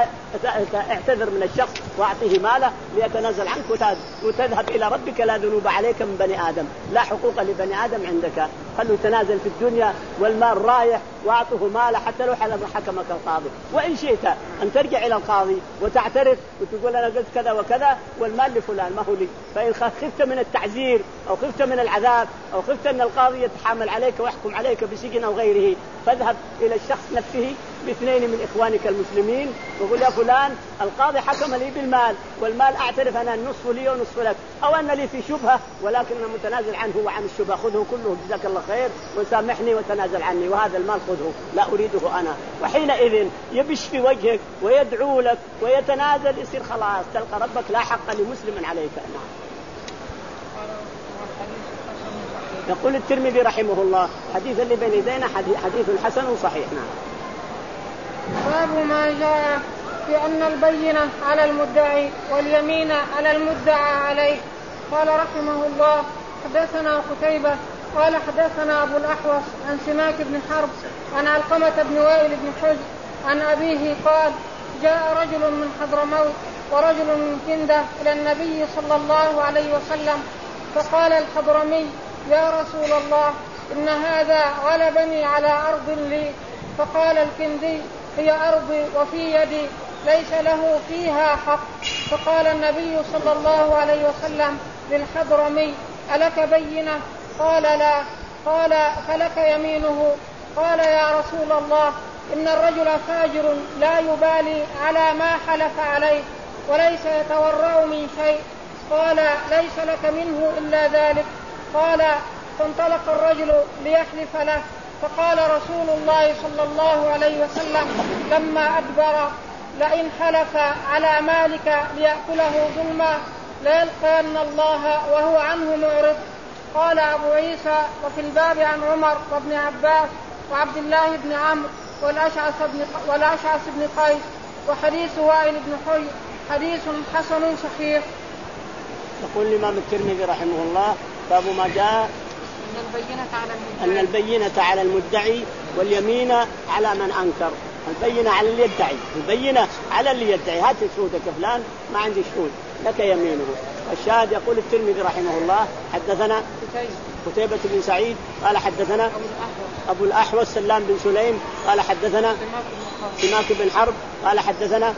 اعتذر من الشخص وأعطيه ماله ليتنازل عنك وتذهب إلى ربك لا ذنوب عليك من بني آدم، لا حقوق لبني آدم عندك. خلوا يتنازل في الدنيا والمال رايح وأعطه ماله حتى لو حكمك القاضي. وإن شئت أن ترجع إلى القاضي وتعترف وتقول أنا قلت كذا وكذا والمال لفلان ما هو لي. فإن خفت من التعزير أو خفت من العذاب أو خفت أن القاضي يتحامل عليك ويحكم عليك بسجن أو غيره، فاذهب إلى الشخص نفسه باثنين من إخوانك المسلمين وقل يا فلان القاضي حكم لي بالمال والمال أعترف أنا النصف لي ونصف لك، أو أن لي في شبهة ولكن أنا متنازل عنه وعن الشبهة، خذه كله جزاك الله خير وسامحني وتنازل عني، وهذا المال خذه لا أريده أنا. وحينئذ يبش في وجهك ويدعو لك ويتنازل، يصير خلاص تلقى ربك لا حق لمسلم عليك. نعم. يقول الترمذي رحمه الله حديث اللي بين يدينا حديث حسن صحيح. نعم. باب ما جاء في أن البينة على المدعي واليمين على المدعى عليه. قال رحمه الله حدثنا قتيبة قال حدثنا أبو الأحوص عن سماك بن حرب عن علقمة بن وائل بن حجر عن أبيه قال جاء رجل من حضرموت ورجل من كندة إلى النبي صلى الله عليه وسلم، فقال الحضرمي: يا رسول الله، إن هذا غلبني على أرض لي. فقال الكندي: هي أرضي وفي يدي، ليس له فيها حق. فقال النبي صلى الله عليه وسلم للحضرمي: ألك بينة؟ قال: لا. قال: فلك يمينه. قال: يا رسول الله، إن الرجل فاجر لا يبالي على ما حلف عليه وليس يتورع من شيء. قال: ليس لك منه إلا ذلك. قال: فانطلق الرجل ليحلف له، فقال رسول الله صلى الله عليه وسلم لما أدبر: لئن حلف على مالك ليأكله ظلما ليلقين الله وهو عنه معرض. قال أبو عيسى: وفي الباب عن عمر وابن عباس وعبد الله بن عمرو والأشعث بن, والأشعث بن قيس، وحديث وائل بن حجر حديث حسن صحيح. يقول الإمام الترمذي رحمه الله: باب ما جاء أن البينة على المدعي, أن البينة على المدعي واليمين على من أنكر. البينة على اللي يدعي، البينة على اللي يدعي. هات شهودك فلان، ما عندي شهود، لك يمينه. الشاهد يقول الترمذي رحمه الله: حدثنا قتيبة بن سعيد قال حدثنا أبو الأحوص سلام بن سليم قال حدثنا سماك بن حرب قال حدثنا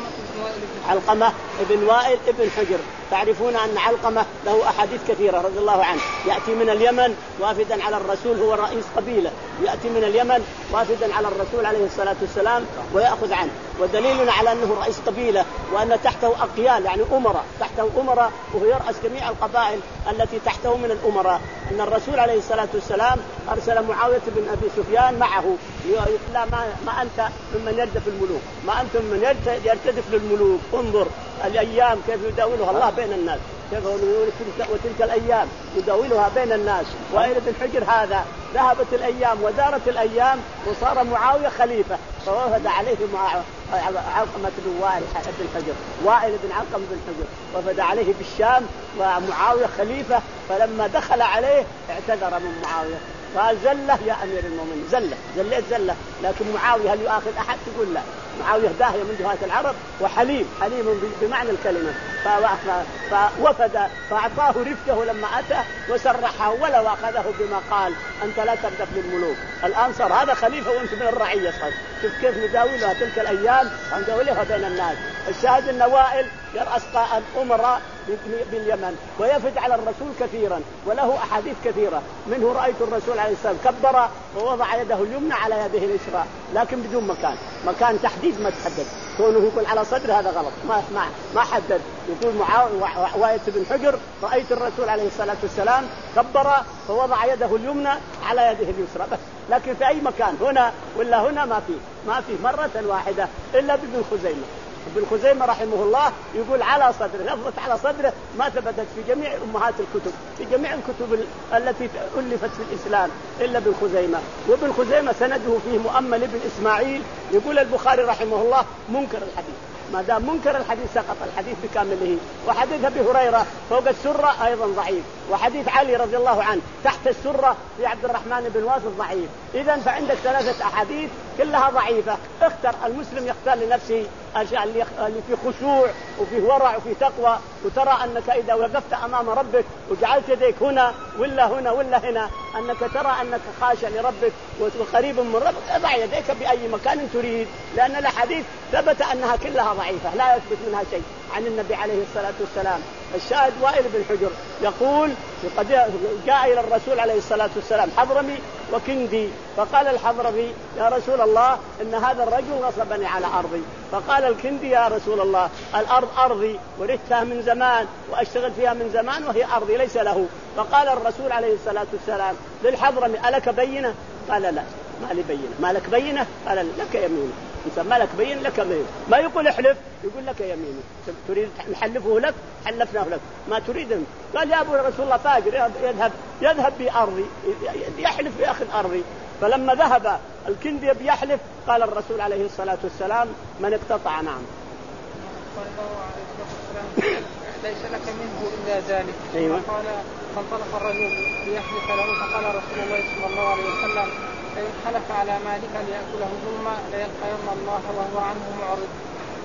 علقمة بن وائل بن حجر. تعرفون أن علقمة له أحاديث كثيرة رضي الله عنه، يأتي من اليمن وافدا على الرسول، هو رئيس قبيلة، يأتي من اليمن وافدا على الرسول عليه الصلاة والسلام ويأخذ عنه، ودليل على أنه رئيس قبيلة وأن تحته أقيال يعني أمراء، تحته أمراء وهو يرأس جميع القبائل التي تحته من الأمراء. أن الرسول عليه الصلاة والسلام أرسل معاوية بن أبي سفيان معه: لا ما, ما أنت ممن يردف الملوك، ما أنت ممن يرتدف للملوك، انظر الأيام كيف يداولها الله بين الناس، كيف وتلك الأيام يداولها بين الناس. وائل بن حجر هذا ذهبت الأيام ودارت الأيام وصار معاوية خليفة، فوفد عليه علقمة بن وائل بن حجر، وائل بن علقمة بن حجر وفد عليه بالشام ومعاوية خليفة. فلما دخل عليه اعتذر من معاوية، قال: زلة يا أمير المؤمنين، زلة زلت زلة. لكن معاوية هل يؤاخذ أحد؟ تقول لا. معاوية داهية من جهات العرب وحليم، حليم بمعنى الكلمة. فوفد فأعطاه رفقه لما أتى وسرحه ولو أخذه بما قال: أنت لا تردف للملوك. الآن صار هذا خليفة وأنت من الرعية. صار شوف كيف نداولها تلك الأيام ونداولها بين الناس. الشاهد أن وائل يرأس الأمراء باليمن ويفد على الرسول كثيرا وله أحاديث كثيرة، منه رأيت الرسول عليه السلام كبر ووضع يده اليمنى على يده اليسرى، لكن بدون مكان مكان تحديد ما تحدد. كونه يقول على صدر هذا غلط، ما ما ما حدد. يقول معاوية بن حجر: رأيت الرسول عليه الصلاة والسلام كبر فوضع يده اليمنى على يده اليسرى بس، لكن في أي مكان هنا ولا هنا ما في ما في مرة واحدة إلا بابن خزيمة. ابن خزيمة رحمه الله يقول على صدره، لفظة على صدره ما ثبتت في جميع أمهات الكتب، في جميع الكتب التي ألفت في الإسلام إلا ابن خزيمة. وابن خزيمة سنده فيه مؤمل ابن إسماعيل. يقول البخاري رحمه الله: منكر الحديث، ما دام منكر الحديث سقط الحديث بكامله. وحديث أبي هريرة فوق السرة أيضا ضعيف، وحديث علي رضي الله عنه تحت السرة في عبد الرحمن بن واثق ضعيف. إذن فعندك ثلاثة أحاديث كلها ضعيفة. اختر المسلم يختار لنفسه الأشياء اللي في خشوع وفي ورع وفي تقوى، وترى أنك إذا وقفت أمام ربك وجعلت يديك هنا ولا هنا ولا هنا أنك ترى أنك خاشع لربك وقريب من ربك، اضع يديك بأي مكان تريد، لأن الأحاديث ثبت أنها كلها ضعيفة لا يثبت منها شيء عن النبي عليه الصلاة والسلام. الشاهد وائل بن حجر يقول: جاء إلى الرسول عليه الصلاة والسلام حضرمي وكندي، فقال الحضرمي: يا رسول الله، إن هذا الرجل غصبني على أرضي. فقال الكندي: يا رسول الله، الأرض أرضي ورثتها من زمان وأشتغل فيها من زمان وهي أرضي ليس له. فقال الرسول عليه الصلاة والسلام للحضرمي: ألك بينة؟ قال: لا، ما لي بينة. ما لك بينة؟ قال: لك يمين. ما لك بين لك بين. ما يقول احلف، يقول لك يمينه. تريد نحلفه لك؟ حلفناه لك. ما تريد؟ قال: يا أبو رسول الله فاجر، يذهب يذهب بأرضي، يحلف بأخذ أرضي. فلما ذهب الكندي بيحلف قال الرسول عليه الصلاة والسلام: من اقتطع نعم ليس لك منه إلا ذلك. أيوة. قال: فانطلق الرجل ليحلف له، فقال رسول الله صلى الله عليه وسلم: فإن حلف على مالك ليأكله ظلما ليلقين الله وهو عنه معرض.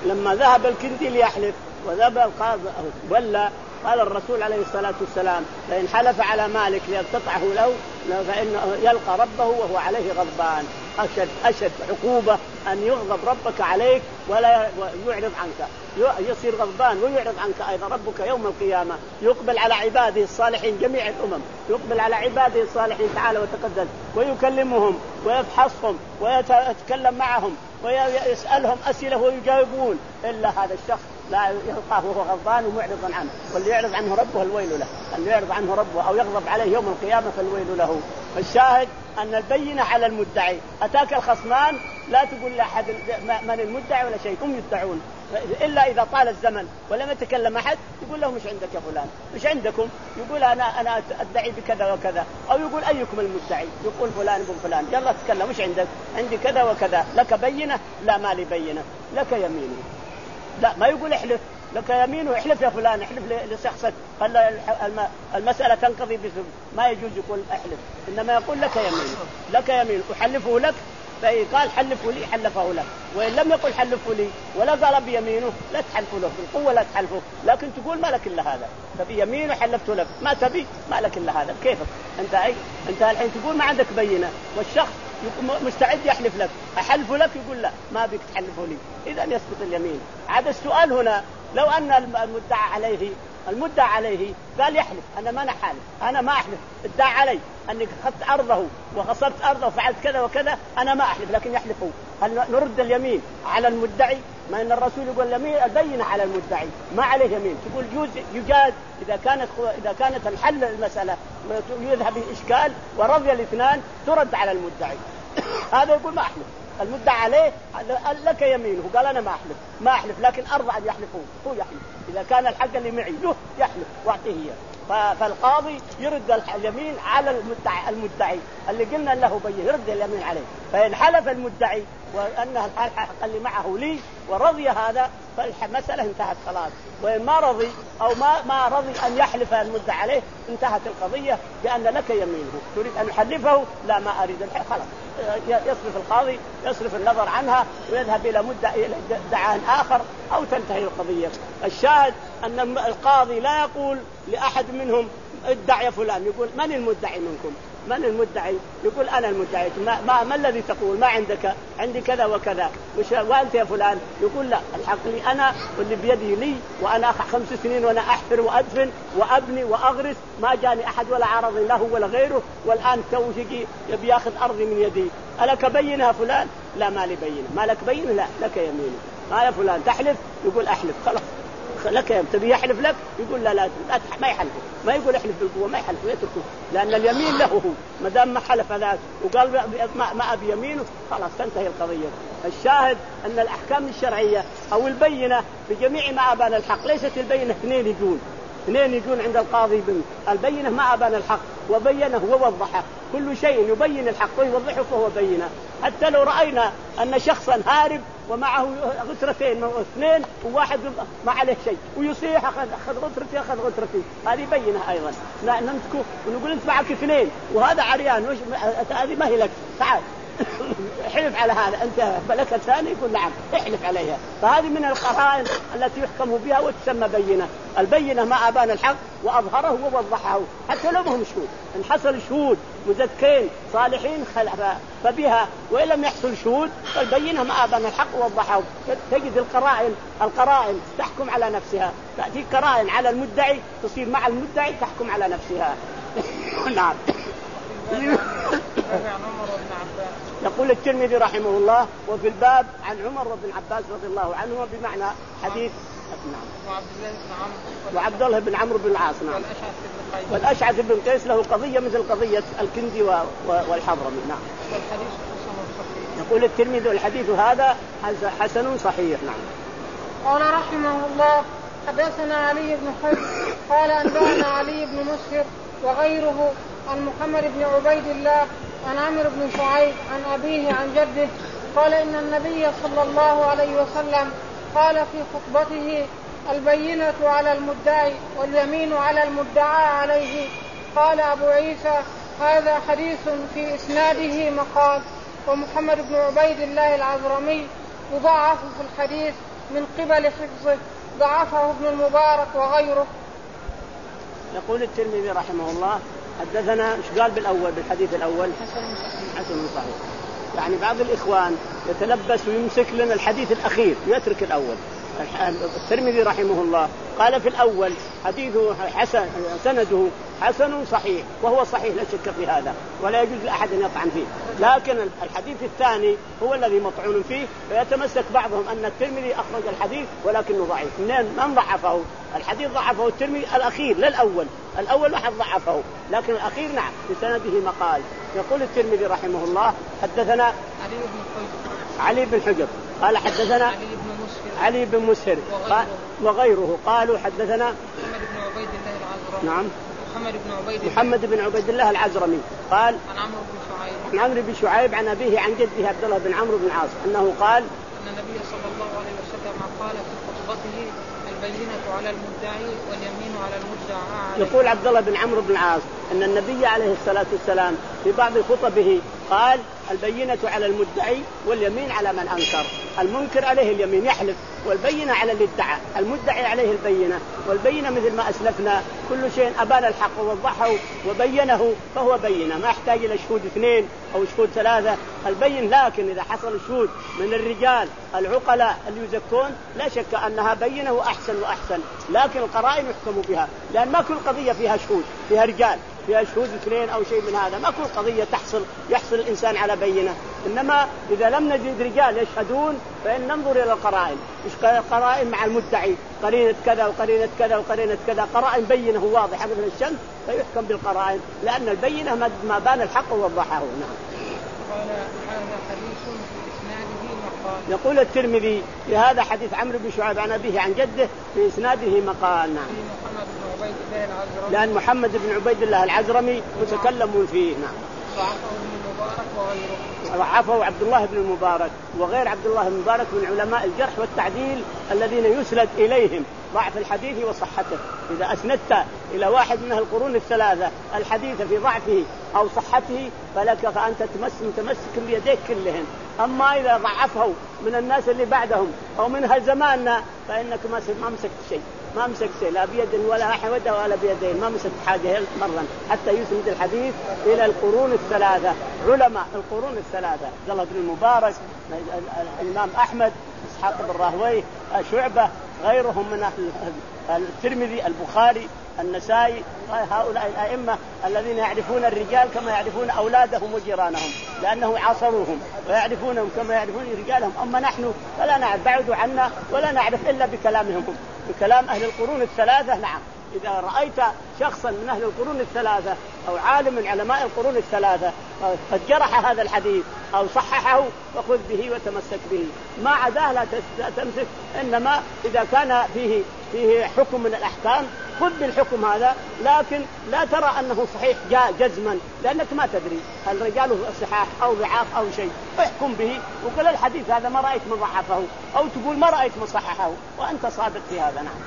لما ذهب الكندي ليحلف وذهب القاضي ولا قال الرسول عليه الصلاة والسلام فإن حلف على مالك ليقتطعه له فإنه يلقى ربه وهو عليه غضبان. أشد أشد عقوبة أن يغضب ربك عليك ولا يعرض عنك، يصير غضبان ويعرض عنك أيضا ربك يوم القيامة. يقبل على عباده الصالحين جميع الأمم، يقبل على عباده الصالحين تعالى وتقدس ويكلمهم ويفحصهم ويتكلم معهم ويسألهم أسئلة ويجاوبون، إلا هذا الشخص لا يلقاه وهو غضبان ومعرض عنه. واللي يعرض عنه ربه الويل له، اللي يعرض عنه ربه أو يغضب عليه يوم القيامة فالويل له. الشاهد أن البينة على المدعي. أتاك الخصمان لا تقول لأحد من المدعي ولا شيء، هم يدعون إلا إذا طال الزمن ولم يتكلم أحد يقول له مش عندك يا فلان، مش عندكم، يقول أنا أنا أدعي بكذا وكذا، أو يقول أيكم المدعي، يقول فلان ابن فلان، يلا تكلم مش عندك، عندي كذا وكذا، لك بينة؟ لا ما لي بينة، لك يمين. لا ما يقول احلف، لك يمين واحلف يا فلان، احلف لشخصك خلى المسألة تنقضي بسبب، ما يجوز يقول احلف، إنما يقول لك يمين، لك يمين أحلفه لك، فإن قال حلفه لي حلفه لك، وإن لم يقل حلفه لي ولا قال بيمينه لا تحلفه له بالقوة، لا تحلفه، لكن تقول ما لك إلا هذا، تبي يمين وحلفته لك، ما تبي ما لك إلا هذا، كيفك أنت؟ أي أنت الحين تقول ما عندك بينة والشخص مستعد يحلف لك، أحلف لك يقول لا ما بك تحلفه لي، إذا يسقط اليمين. عاد السؤال هنا لو أن المدعى عليه المدعى عليه قال يحلف أنا ما نحالف، أنا ما أحلف، ادعى علي أنك أخذت أرضه وغصبت أرضه وفعلت كذا وكذا، أنا ما أحلف لكن يحلفه، هل نرد اليمين على المدعي؟ ما إن الرسول يقول اليمين البينة على المدعي ما عليه يمين، تقول يجوز يجاز إذا كانت إذا كانت الحل المسألة يذهب الإشكال ورضي الاثنان ترد على المدعي. هذا يقول ما أحلف، المدعى عليه لك يمينه قال أنا ما أحلف ما أحلف لكن أرضى أن يحلفه، هو يحلف إذا كان الحق اللي معي له يحلف وأعطيه. فالقاضي يرد اليمين على المدعي, المدعي اللي قلنا له بين يرد اليمين عليه. فإن حلف المدعي وأن الحق اللي معه لي ورضي هذا فالمسألة انتهت خلاص، وإن ما رضي أو ما ما رضي أن يحلف المدعي عليه انتهت القضية بأن لك يمينه، تريد أن يحلفه لا ما أريد الحق خلاص، يصرف القاضي يصرف النظر عنها ويذهب إلى مدعي دعاء آخر أو تنتهي القضية. الشاهد أن القاضي لا يقول لأحد منهم ادعي فلان، يقول من المدعي منكم؟ من المدعي؟ يقول أنا المدعي. ما, ما, ما الذي تقول؟ ما عندك؟ عندي كذا وكذا. وأنت يا فلان؟ يقول لا الحق لي أنا واللي بيدي لي، وأنا خمس سنين وأنا أحفر وأدفن وأبني وأغرس، ما جاني أحد ولا عرض له ولا غيره، والآن توجي يبي يأخذ أرضي من يدي، ألك بينها فلان؟ لا ما لي بينه. ما لك بينه؟ لا لك يمينه. ما يا فلان تحلف؟ يقول أحلف. خلاص لك يوم تبي يحلف لك يقول لا لا, لا ما يحلف، ما يقول احلف بالقوة، ما يحلف ويتركه، لأن اليمين له هو، ما دام ما حلف ذاك وقال ما, ما أبي يمينه خلاص تنتهي القضية. الشاهد أن الأحكام الشرعية أو البينة بجميع ما أبان الحق، ليست البينة اثنين يجون اثنين يجون عند القاضي بن البينة ما أبان الحق وبينه ووضحه، كل شيء يبين الحق ويوضحه فهو بينه. حتى لو رأينا أن شخصا هارب ومعه غترتين اثنين وواحد ما عليه شيء ويصيح أخذ غترتي أخذ غترتي، هذه بينه أيضا، نمسكه ونقول أنت معك اثنين وهذا عريان، هذه ما هي لك، تعال احلف على هذا، أنت لك الثاني يقول نعم احلف عليها. فهذه من القرائن التي يحكم بها وتسمى بينة. البينة ما أبان الحق وأظهره ووضحه، حتى لو هم شهود، إن حصل شهود مزكين صالحين فبها، وإن لم يحصل شهود فالبينة ما أبان الحق ووضحه. تجد القرائن القرائن تحكم على نفسها، تأتي قرائن على المدعي تصير مع المدعي تحكم على نفسها. نعم. يقول الترمذي رحمه الله وفي الباب عن عمر بن عباس رضي الله عنه بمعنى حديث نعم وعبد الله بن عمرو بن العاص نعم والأشعث بن قيس له قضية مثل قضية الكندي والحضرمي نعم. يقول الترمذي الحديث هذا حسن صحيح. نعم. قال رحمه الله حدثنا علي بن حجر قال أنبأنا علي بن مسهر وغيره عن محمد بن عبيد الله عن عمرو بن شعيب عن أبيه عن جده قال إن النبي صلى الله عليه وسلم قال في خطبته البينة على المدعي واليمين على المدعى عليه. قال أبو عيسى هذا حديث في إسناده مقال، ومحمد بن عبيد الله العذرمي يضاعف في الحديث من قبل حفظه ضعفه ابن المبارك وغيره. يقول الترمذي رحمه الله حدثنا ايش قال بالاول بالحديث الاول؟ حسن صحيح. يعني بعض الاخوان يتلبس ويمسك لنا الحديث الاخير يترك الاول. الترمذي رحمه الله قال في الاول حديثه حسن سنده حسن صحيح، وهو صحيح لا شك في هذا ولا يجوز لاحد ان يطعن فيه، لكن الحديث الثاني هو الذي مطعون فيه، فيتمسك بعضهم ان الترمذي اخرج الحديث ولكنه ضعيف. من ضعفه؟ الحديث ضعفه الترمذي الاخير لا الاول، الاول واحد ضعفه لكن الاخير نعم بسنده مقال. يقول الترمذي رحمه الله حدثنا علي بن حجر علي بن حجر قال حدثنا علي بن مسهر علي بن مسهر وغيره, وغيره قالوا حدثنا محمد بن عبيد الله العزرمي نعم محمد بن عبيد الله محمد بن عبيد الله العزرمي قال عن عمرو بن شعيب عن عمرو بن شعيب عن أبيه عن جده عبد الله بن عمرو بن العاص أنه قال أن النبي صلى الله عليه وسلم قال في خطبته البينة على المدعي واليمين على المدعى عليه. يقول عبد الله بن عمرو بن العاص أن النبي عليه الصلاة والسلام في بعض خطبه قال البينة على المدعي واليمين على من أنكر. المنكر عليه اليمين يحلف، والبينة على الادعاء، المدعي عليه البينة، والبينة مثل ما أسلفنا كل شيء أبان الحق ووضحه وبينه فهو بينة، ما يحتاج إلى شهود اثنين أو شهود ثلاثة البين. لكن إذا حصل شهود من الرجال العقلاء اللي يزكون لا شك أنها بينة وأحسن وأحسن، لكن القرائن يحكم بها، لأن ما كل قضية فيها شهود، فيها رجال فيها شهود اثنين أو شيء من هذا، ما كل قضية تحصل يحصل الإنسان على بينة. إنما إذا لم نجد رجال يشهدون فإن ننظر إلى القرائن، إيش القرائن مع المدعي، قرينة كذا وقرينة كذا وقرينة كذا، قرائن بينة واضحة مثل الشمس فيحكم بالقرائن، لأن البينة ما بان الحق ووضحه. نعم. قال هذا حديث في إسناده مقال. يقول الترمذي في هذا حديث عمرو بن شعيب عن أبيه عن جده في إسناده مقال. نعم. محمد بن عبيد الله العزرمي لأن محمد بن عبيد الله العزرمي متكلم فيه. نعم. ضعفه ابن المبارك وغيره. ضعفه عبد الله بن المبارك وغير عبد الله بن المبارك من علماء الجرح والتعديل الذين يسند إليهم ضعف الحديث وصحته. إذا أسندت إلى واحد من القرون الثلاثة الحديث في ضعفه أو صحته فلك فأنت متمسك بيديك كلهن. أما إذا ضعفه من الناس اللي بعدهم أو من هالزماننا فإنك ما مسكت شيء، ما مسكت شيء لا بيد ولا حودة ولا بيدين، ما مسكت حاجة مرة حتى يسند الحديث إلى القرون الثلاثة. علماء القرون الثلاثة عبد الله بن المبارك، الإمام أحمد، إسحاق بن راهويه، شعبة، غيرهم من الترمذي، البخاري، النسائي، هؤلاء الأئمة الذين يعرفون الرجال كما يعرفون أولادهم وجيرانهم لأنه عاصروهم ويعرفونهم كما يعرفون رجالهم. أما نحن فلا نعرف، بعدوا عنا ولا نعرف إلا بكلامهم، بكلام أهل القرون الثلاثة. نعم. إذا رأيت شخصا من أهل القرون الثلاثة أو عالم من علماء القرون الثلاثة قد جرح هذا الحديث أو صححه فخذ به وتمسك به، ما عداه لا تمسك. إنما إذا كان فيه فيه حكم من الأحكام خذ بالحكم هذا، لكن لا ترى أنه صحيح جاء جزما، لأنك ما تدري هل رجاله صحاح أو ضعاف أو شيء، فاحكم به وقل الحديث هذا ما رأيت من ضعفه، أو تقول ما رأيت من صححه وأنت صادق في هذا. نعم.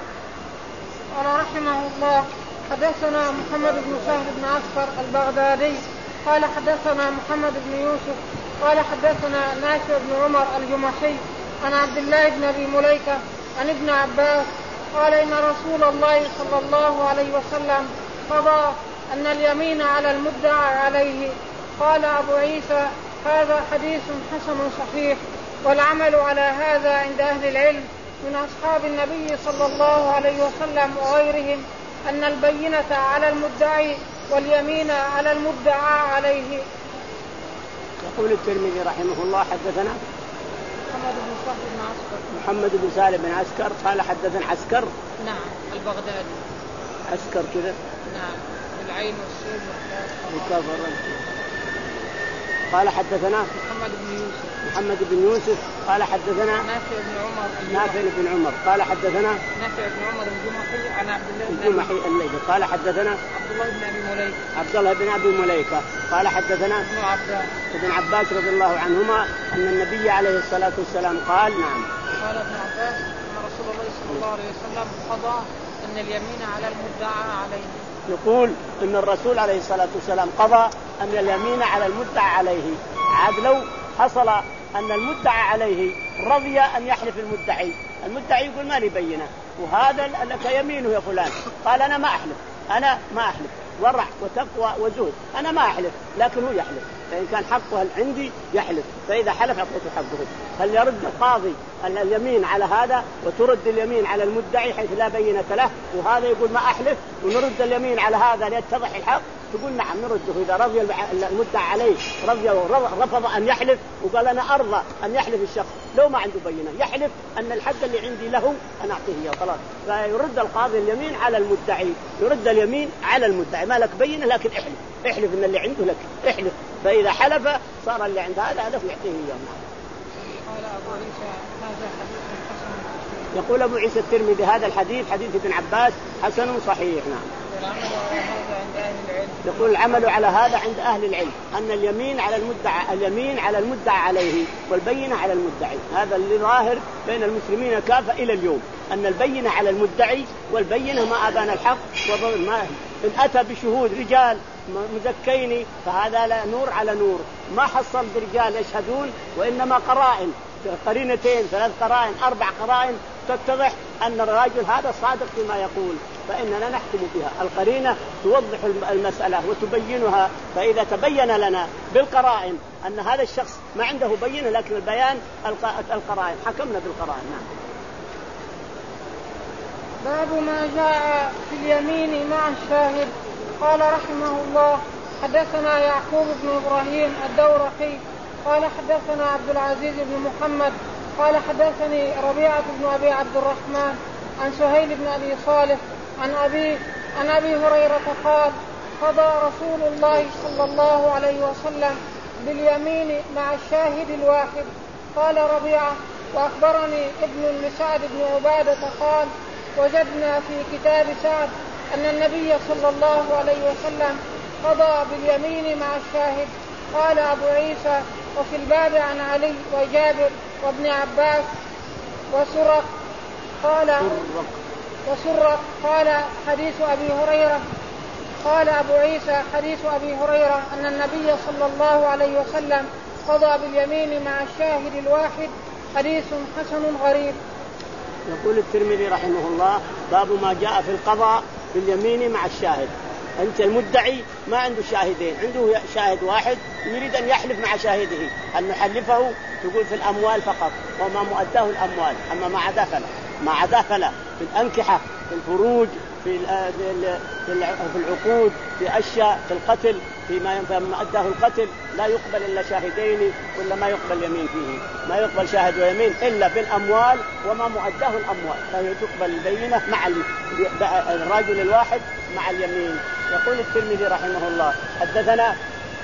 قال رحمه الله حدثنا محمد بن سهل بن عسكر البغدادي قال حدثنا محمد بن يوسف قال حدثنا نافع بن عمر الجمحي عن عبد الله بن أبي مليكة عن ابن عباس قال إن رسول الله صلى الله عليه وسلم قضى أن اليمين على المدعى عليه. قال أبو عيسى هذا حديث حسن صحيح، والعمل على هذا عند أهل العلم من أصحاب النبي صلى الله عليه وسلم وغيرهم أن البينة على المدعي واليمين على المدعى عليه. يقول الترمذي رحمه الله حدثنا محمد بن سهل بن عسكر محمد بن سالم بن عسكر قال حدثنا عسكر نعم البغدادي عسكر كذا نعم العين والسين والكاف. قال حدثنا محمد بن يوسف محمد بن يوسف قال حدثنا نافع بن عمر نافع بن عمر قال حدثنا نافع بن عمر الجمحي عن عبد الله بن الجمحي الليثي قال حدثنا عبد الله بن ابي مليكه عبد الله بن ابي مليكه قال حدثنا ابن عباس ابن عباس رضي الله عنهما ان النبي عليه الصلاه والسلام قال. نعم. قال ابن عباس ان رسول الله صلى الله عليه وسلم قضى ان اليمين على المدعى عليه. يقول ان الرسول عليه الصلاه والسلام قضى ان اليمين على المدعى عليه. عاد لو حصل أن المدعى عليه رضي أن يحلف المدعي. المدعي يقول ما لي بينة وهذا لك يمينه يا فلان، قال أنا ما أحلف، أنا ما أحلف، ورع وتقوى وزهد، أنا ما أحلف، لكن هو يحلف، فإن كان حقه عندي يحلف، فإذا حلف أعطيته حقه. هل يرد القاضي اليمين على هذا وترد اليمين على المدعي حيث لا بينة له، وهذا يقول ما أحلف ونرد اليمين على هذا ليتضح الحق؟ تقول نعم نرده. إذا رضي المدعي عليه رضي ورفض أن يحلف وقال أنا أرضى أن يحلف الشخص لو ما عنده بينة، يحلف أن الحق اللي عندي له أنا أعطيه إياه خلاص، فيرد القاضي اليمين على المدعي، يرد اليمين على المدعي، ما لك بينة لكن احلف، احلف ان اللي عنده لك، احلف، فاذا حلف صار اللي عند هذا هذا يعطيه اياه. قال ابو عيسى هذا حديث حسن. يقول ابو عيسى الترمذي هذا الحديث حديث ابن عباس حسن صحيح. نعم. يقول العمل على هذا عند اهل العلم ان اليمين على المدعى، اليمين على المدعى عليه والبينه على المدعي، هذا اللي ظاهر بين المسلمين كافه الى اليوم، ان البينه على المدعي والبينه ما ابان الحق وما إن أتى بشهود رجال مزكين فهذا لا نور على نور، ما حصل برجال يشهدون وإنما قرائن، قرينتين ثلاث قرائن أربع قرائن تتضح أن الرجل هذا صادق فيما يقول، فإننا نحكم بها. القرينة توضح المسألة وتبينها، فإذا تبين لنا بالقرائن أن هذا الشخص ما عنده بينة لكن البيان القرائن حكمنا بالقرائن. نعم. باب ما جاء في اليمين مع الشاهد. قال رحمه الله حدثنا يعقوب بن إبراهيم الدورقي قال حدثنا عبد العزيز بن محمد قال حدثني ربيعة بن أبي عبد الرحمن عن سهيل بن أبي صالح عن أبي عن أبي هريرة قال قضى رسول الله صلى الله عليه وسلم باليمين مع الشاهد الواحد. قال ربيعة وأخبرني ابن لسعد بن عبادة قال وجدنا في كتاب سعد أن النبي صلى الله عليه وسلم قضى باليمين مع الشاهد. قال أبو عيسى وفي الباب عن علي وجابر وابن عباس وسرق قال وسرق قال حديث أبي هريرة. قال أبو عيسى حديث أبي هريرة أن النبي صلى الله عليه وسلم قضى باليمين مع الشاهد الواحد حديث حسن غريب. يقول الترمذي رحمه الله باب ما جاء في القضاء باليمين مع الشاهد. أنت المدعي ما عنده شاهدين، عنده شاهد واحد يريد أن يحلف مع شاهده، أن نحلفه تقول في الأموال فقط وما مؤداه الأموال، أما ما عدا فلا، ما عدا فلا في الأنكحة في الفروج في في العقود في أشياء في القتل فيما أداه القتل لا يقبل إلا شاهدين ولا ما يقبل يمين فيه، ما يقبل شاهد ويمين إلا بالأموال وما مؤداه الأموال، فهي تقبل البينة مع الرجل الواحد مع اليمين. يقول الترمذي رحمه الله حدثنا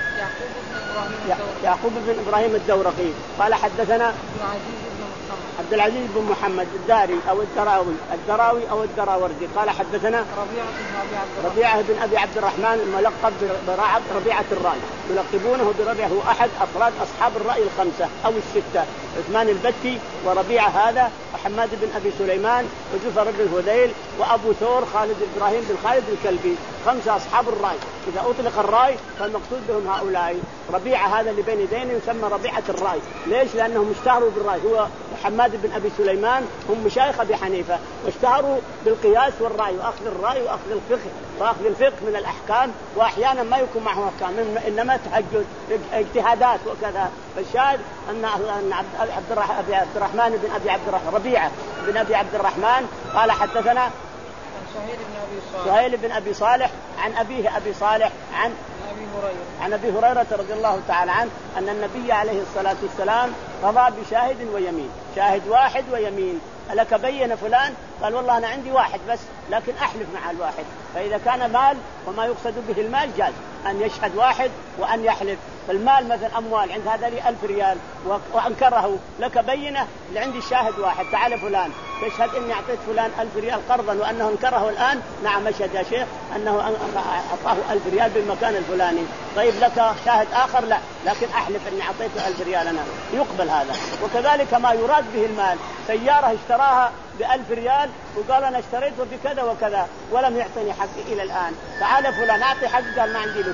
يعقوب بن إبراهيم الدورقي قال حدثنا عبد العزيز بن محمد الداري أو الدراوي الدراوي أو الدراوردي قال حدثنا ربيعة بن أبي عبد الرحمن الملقب بربيعة الرأي، يلقبونه بربيعة، هو أحد أفراد أصحاب الرأي الخمسة أو الستة، عثمان البتي وربيعة هذا وحماد بن أبي سليمان وجفر بن هذيل وأبو ثور خالد إبراهيم بن خالد الكلبي، خمسة أصحاب الرأي. إذا أطلق الرأي فالمقصود بهم هؤلاء. ربيعة هذا اللي بين يدين يسمى ربيعة الرأي، ليش؟ لأنهم اشتهروا بالرأي، هو محمد بن أبي سليمان هم مشايخ أبي حنيفة واشتهروا بالقياس والرأي وأخذ الرأي وأخذ الفقه وأخذ الفقه من الأحكام، وأحيانا ما يكون معه أحكام إنما تهجد اجتهادات وكذا. فالشاهد أن عبد الرحمن بن أبي عبد الرحمن ربيعة بن أبي عبد الرحمن قال حدثنا سهيل بن أبي صالح سهيل بن أبي صالح عن أبيه أبي صالح عن أبي هريرة عن أبي هريرة رضي الله تعالى عنه أن النبي عليه الصلاة والسلام قضى بشاهد ويمين، شاهد واحد ويمين. ألك بين فلان؟ قال والله أنا عندي واحد بس لكن أحلف مع الواحد. فإذا كان مال وما يقصد به المال جاز أن يشهد واحد وأن يحلف. فالمال مثل أموال عند هذا لي ألف ريال وأنكره، لك بينة اللي عندي الشاهد واحد، تعال فلان تشهد إني أعطيت فلان ألف ريال قرضا وأنه انكره الآن، نعم أشهد يا شيخ أنه أعطاه ألف ريال بالمكان الفلاني. طيب لك شاهد آخر؟ لا، لكن أحلف إني أعطيته ألف ريال أنا، يقبل هذا. وكذلك ما يراد به المال، سيارة اشتراها بألف ريال وقال أنا اشتريته بكذا وكذا ولم يعطني حقي إلى الآن، تعال فلان أعطي حقي، قال ما عندي له شيء،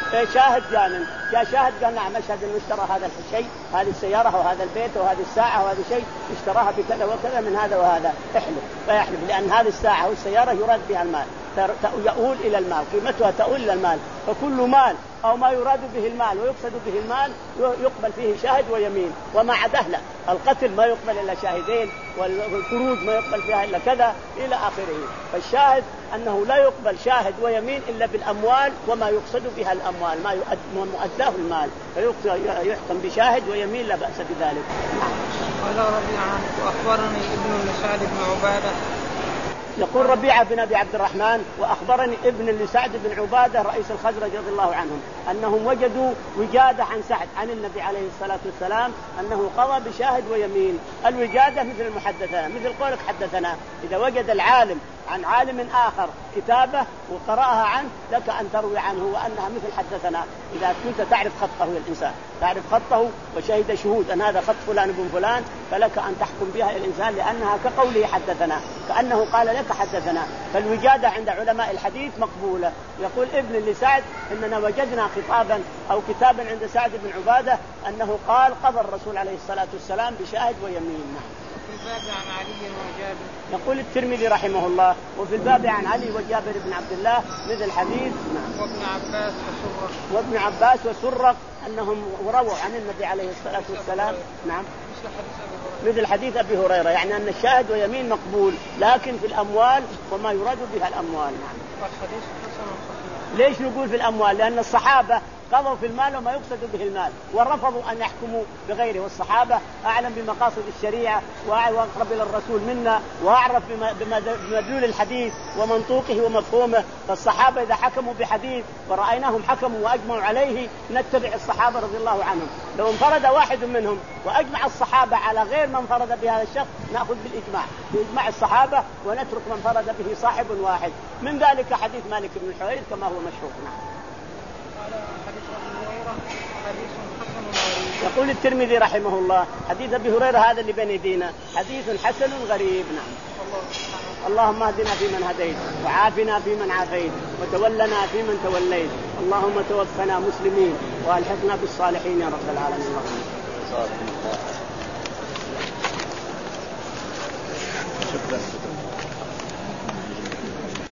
شاهد جاء جاء شاهد قال نعم أشهد أنه اشترى هذا الشيء، هذه السيارة وهذا البيت وهذه الساعة وهذا شيء اشتراها بكذا وكذا من هذا وهذا، احلف. فيحلف لأن هذه الساعة والسيارة يراد بها المال، يؤول إلى المال، قيمتها تؤول إلى المال. فكل مال أو ما يراد به المال ويقصد به المال يقبل فيه شاهد ويمين، وما عداه لا. القتل ما يقبل إلا شاهدين، والخروج ما يقبل فيها إلا كذا إلى آخره. فالشاهد أنه لا يقبل شاهد ويمين إلا بالأموال وما يقصد بها الأموال، ما يؤداه المال، فيحكم بشاهد ويمين لا بأس بذلك. قال ربيعة وأخبرني ابن لسعد بن عبادة. يقول ربيعة بن أبي عبد الرحمن وأخبرني ابن لسعد بن عبادة رئيس الخزرج رضي الله عنهم أنهم وجدوا وجادة عن سعد عن النبي عليه الصلاة والسلام أنه قضى بشاهد ويمين. الوجادة مثل المحدثنا، مثل قولك حدثنا. إذا وجد العالم عن عالم آخر كتابة وقرأها عنه لك أن تروي عنه وأنها مثل حدثنا، إذا كنت تعرف خطه الإنسان، تعرف خطه وشهد شهود أن هذا خط فلان بن فلان، فلك أن تحكم بها الإنسان لأنها كقوله حدثنا، كأنه قال لك حدثنا. فالوجادة عند علماء الحديث مقبولة. يقول ابن لسعد إننا وجدنا خطابا أو كتابا عند سعد بن عبادة أنه قال قضى الرسول عليه الصلاة والسلام بشاهد ويمين. في الباب عن علي وجابر. يقول الترمذي رحمه الله وفي الباب عن علي وجابر بن عبد الله مثل حديث نعم. وابن عباس وسرق. وابن عباس وسرق أنهم رووا عن النبي عليه الصلاة والسلام نعم مثل حديث أبي هريرة، يعني أن الشاهد ويمين مقبول لكن في الأموال وما يراد بها الأموال. نعم. والحديث حسن صحيح. ليش نقول في الأموال؟ لأن الصحابة قضوا في المال وما يقصد به المال ورفضوا أن يحكموا بغيره، والصحابة أعلم بمقاصد الشريعة وأقرب إلى الرسول منا وأعرف بمدلول الحديث ومنطوقه ومفهومه. فالصحابة إذا حكموا بحديث ورأيناهم حكموا وأجمعوا عليه نتبع الصحابة رضي الله عنهم. لو انفرد واحد منهم وأجمع الصحابة على غير من فرد بهذا الشخص نأخذ بالإجماع بإجماع الصحابة ونترك من فرد به صاحب واحد. من ذلك حديث مالك بن الحويرث كما هو مشهور. نعم. يقول الترمذي رحمه الله حديث أبي هريرة هذا اللي بين يدينا حديث حسن غريب. نعم. اللهم اهدنا فيمن هديت وعافنا فيمن عافيت وتولنا فيمن توليت، اللهم توفنا مسلمين والحقنا بالصالحين يا رب العالمين. شكرا.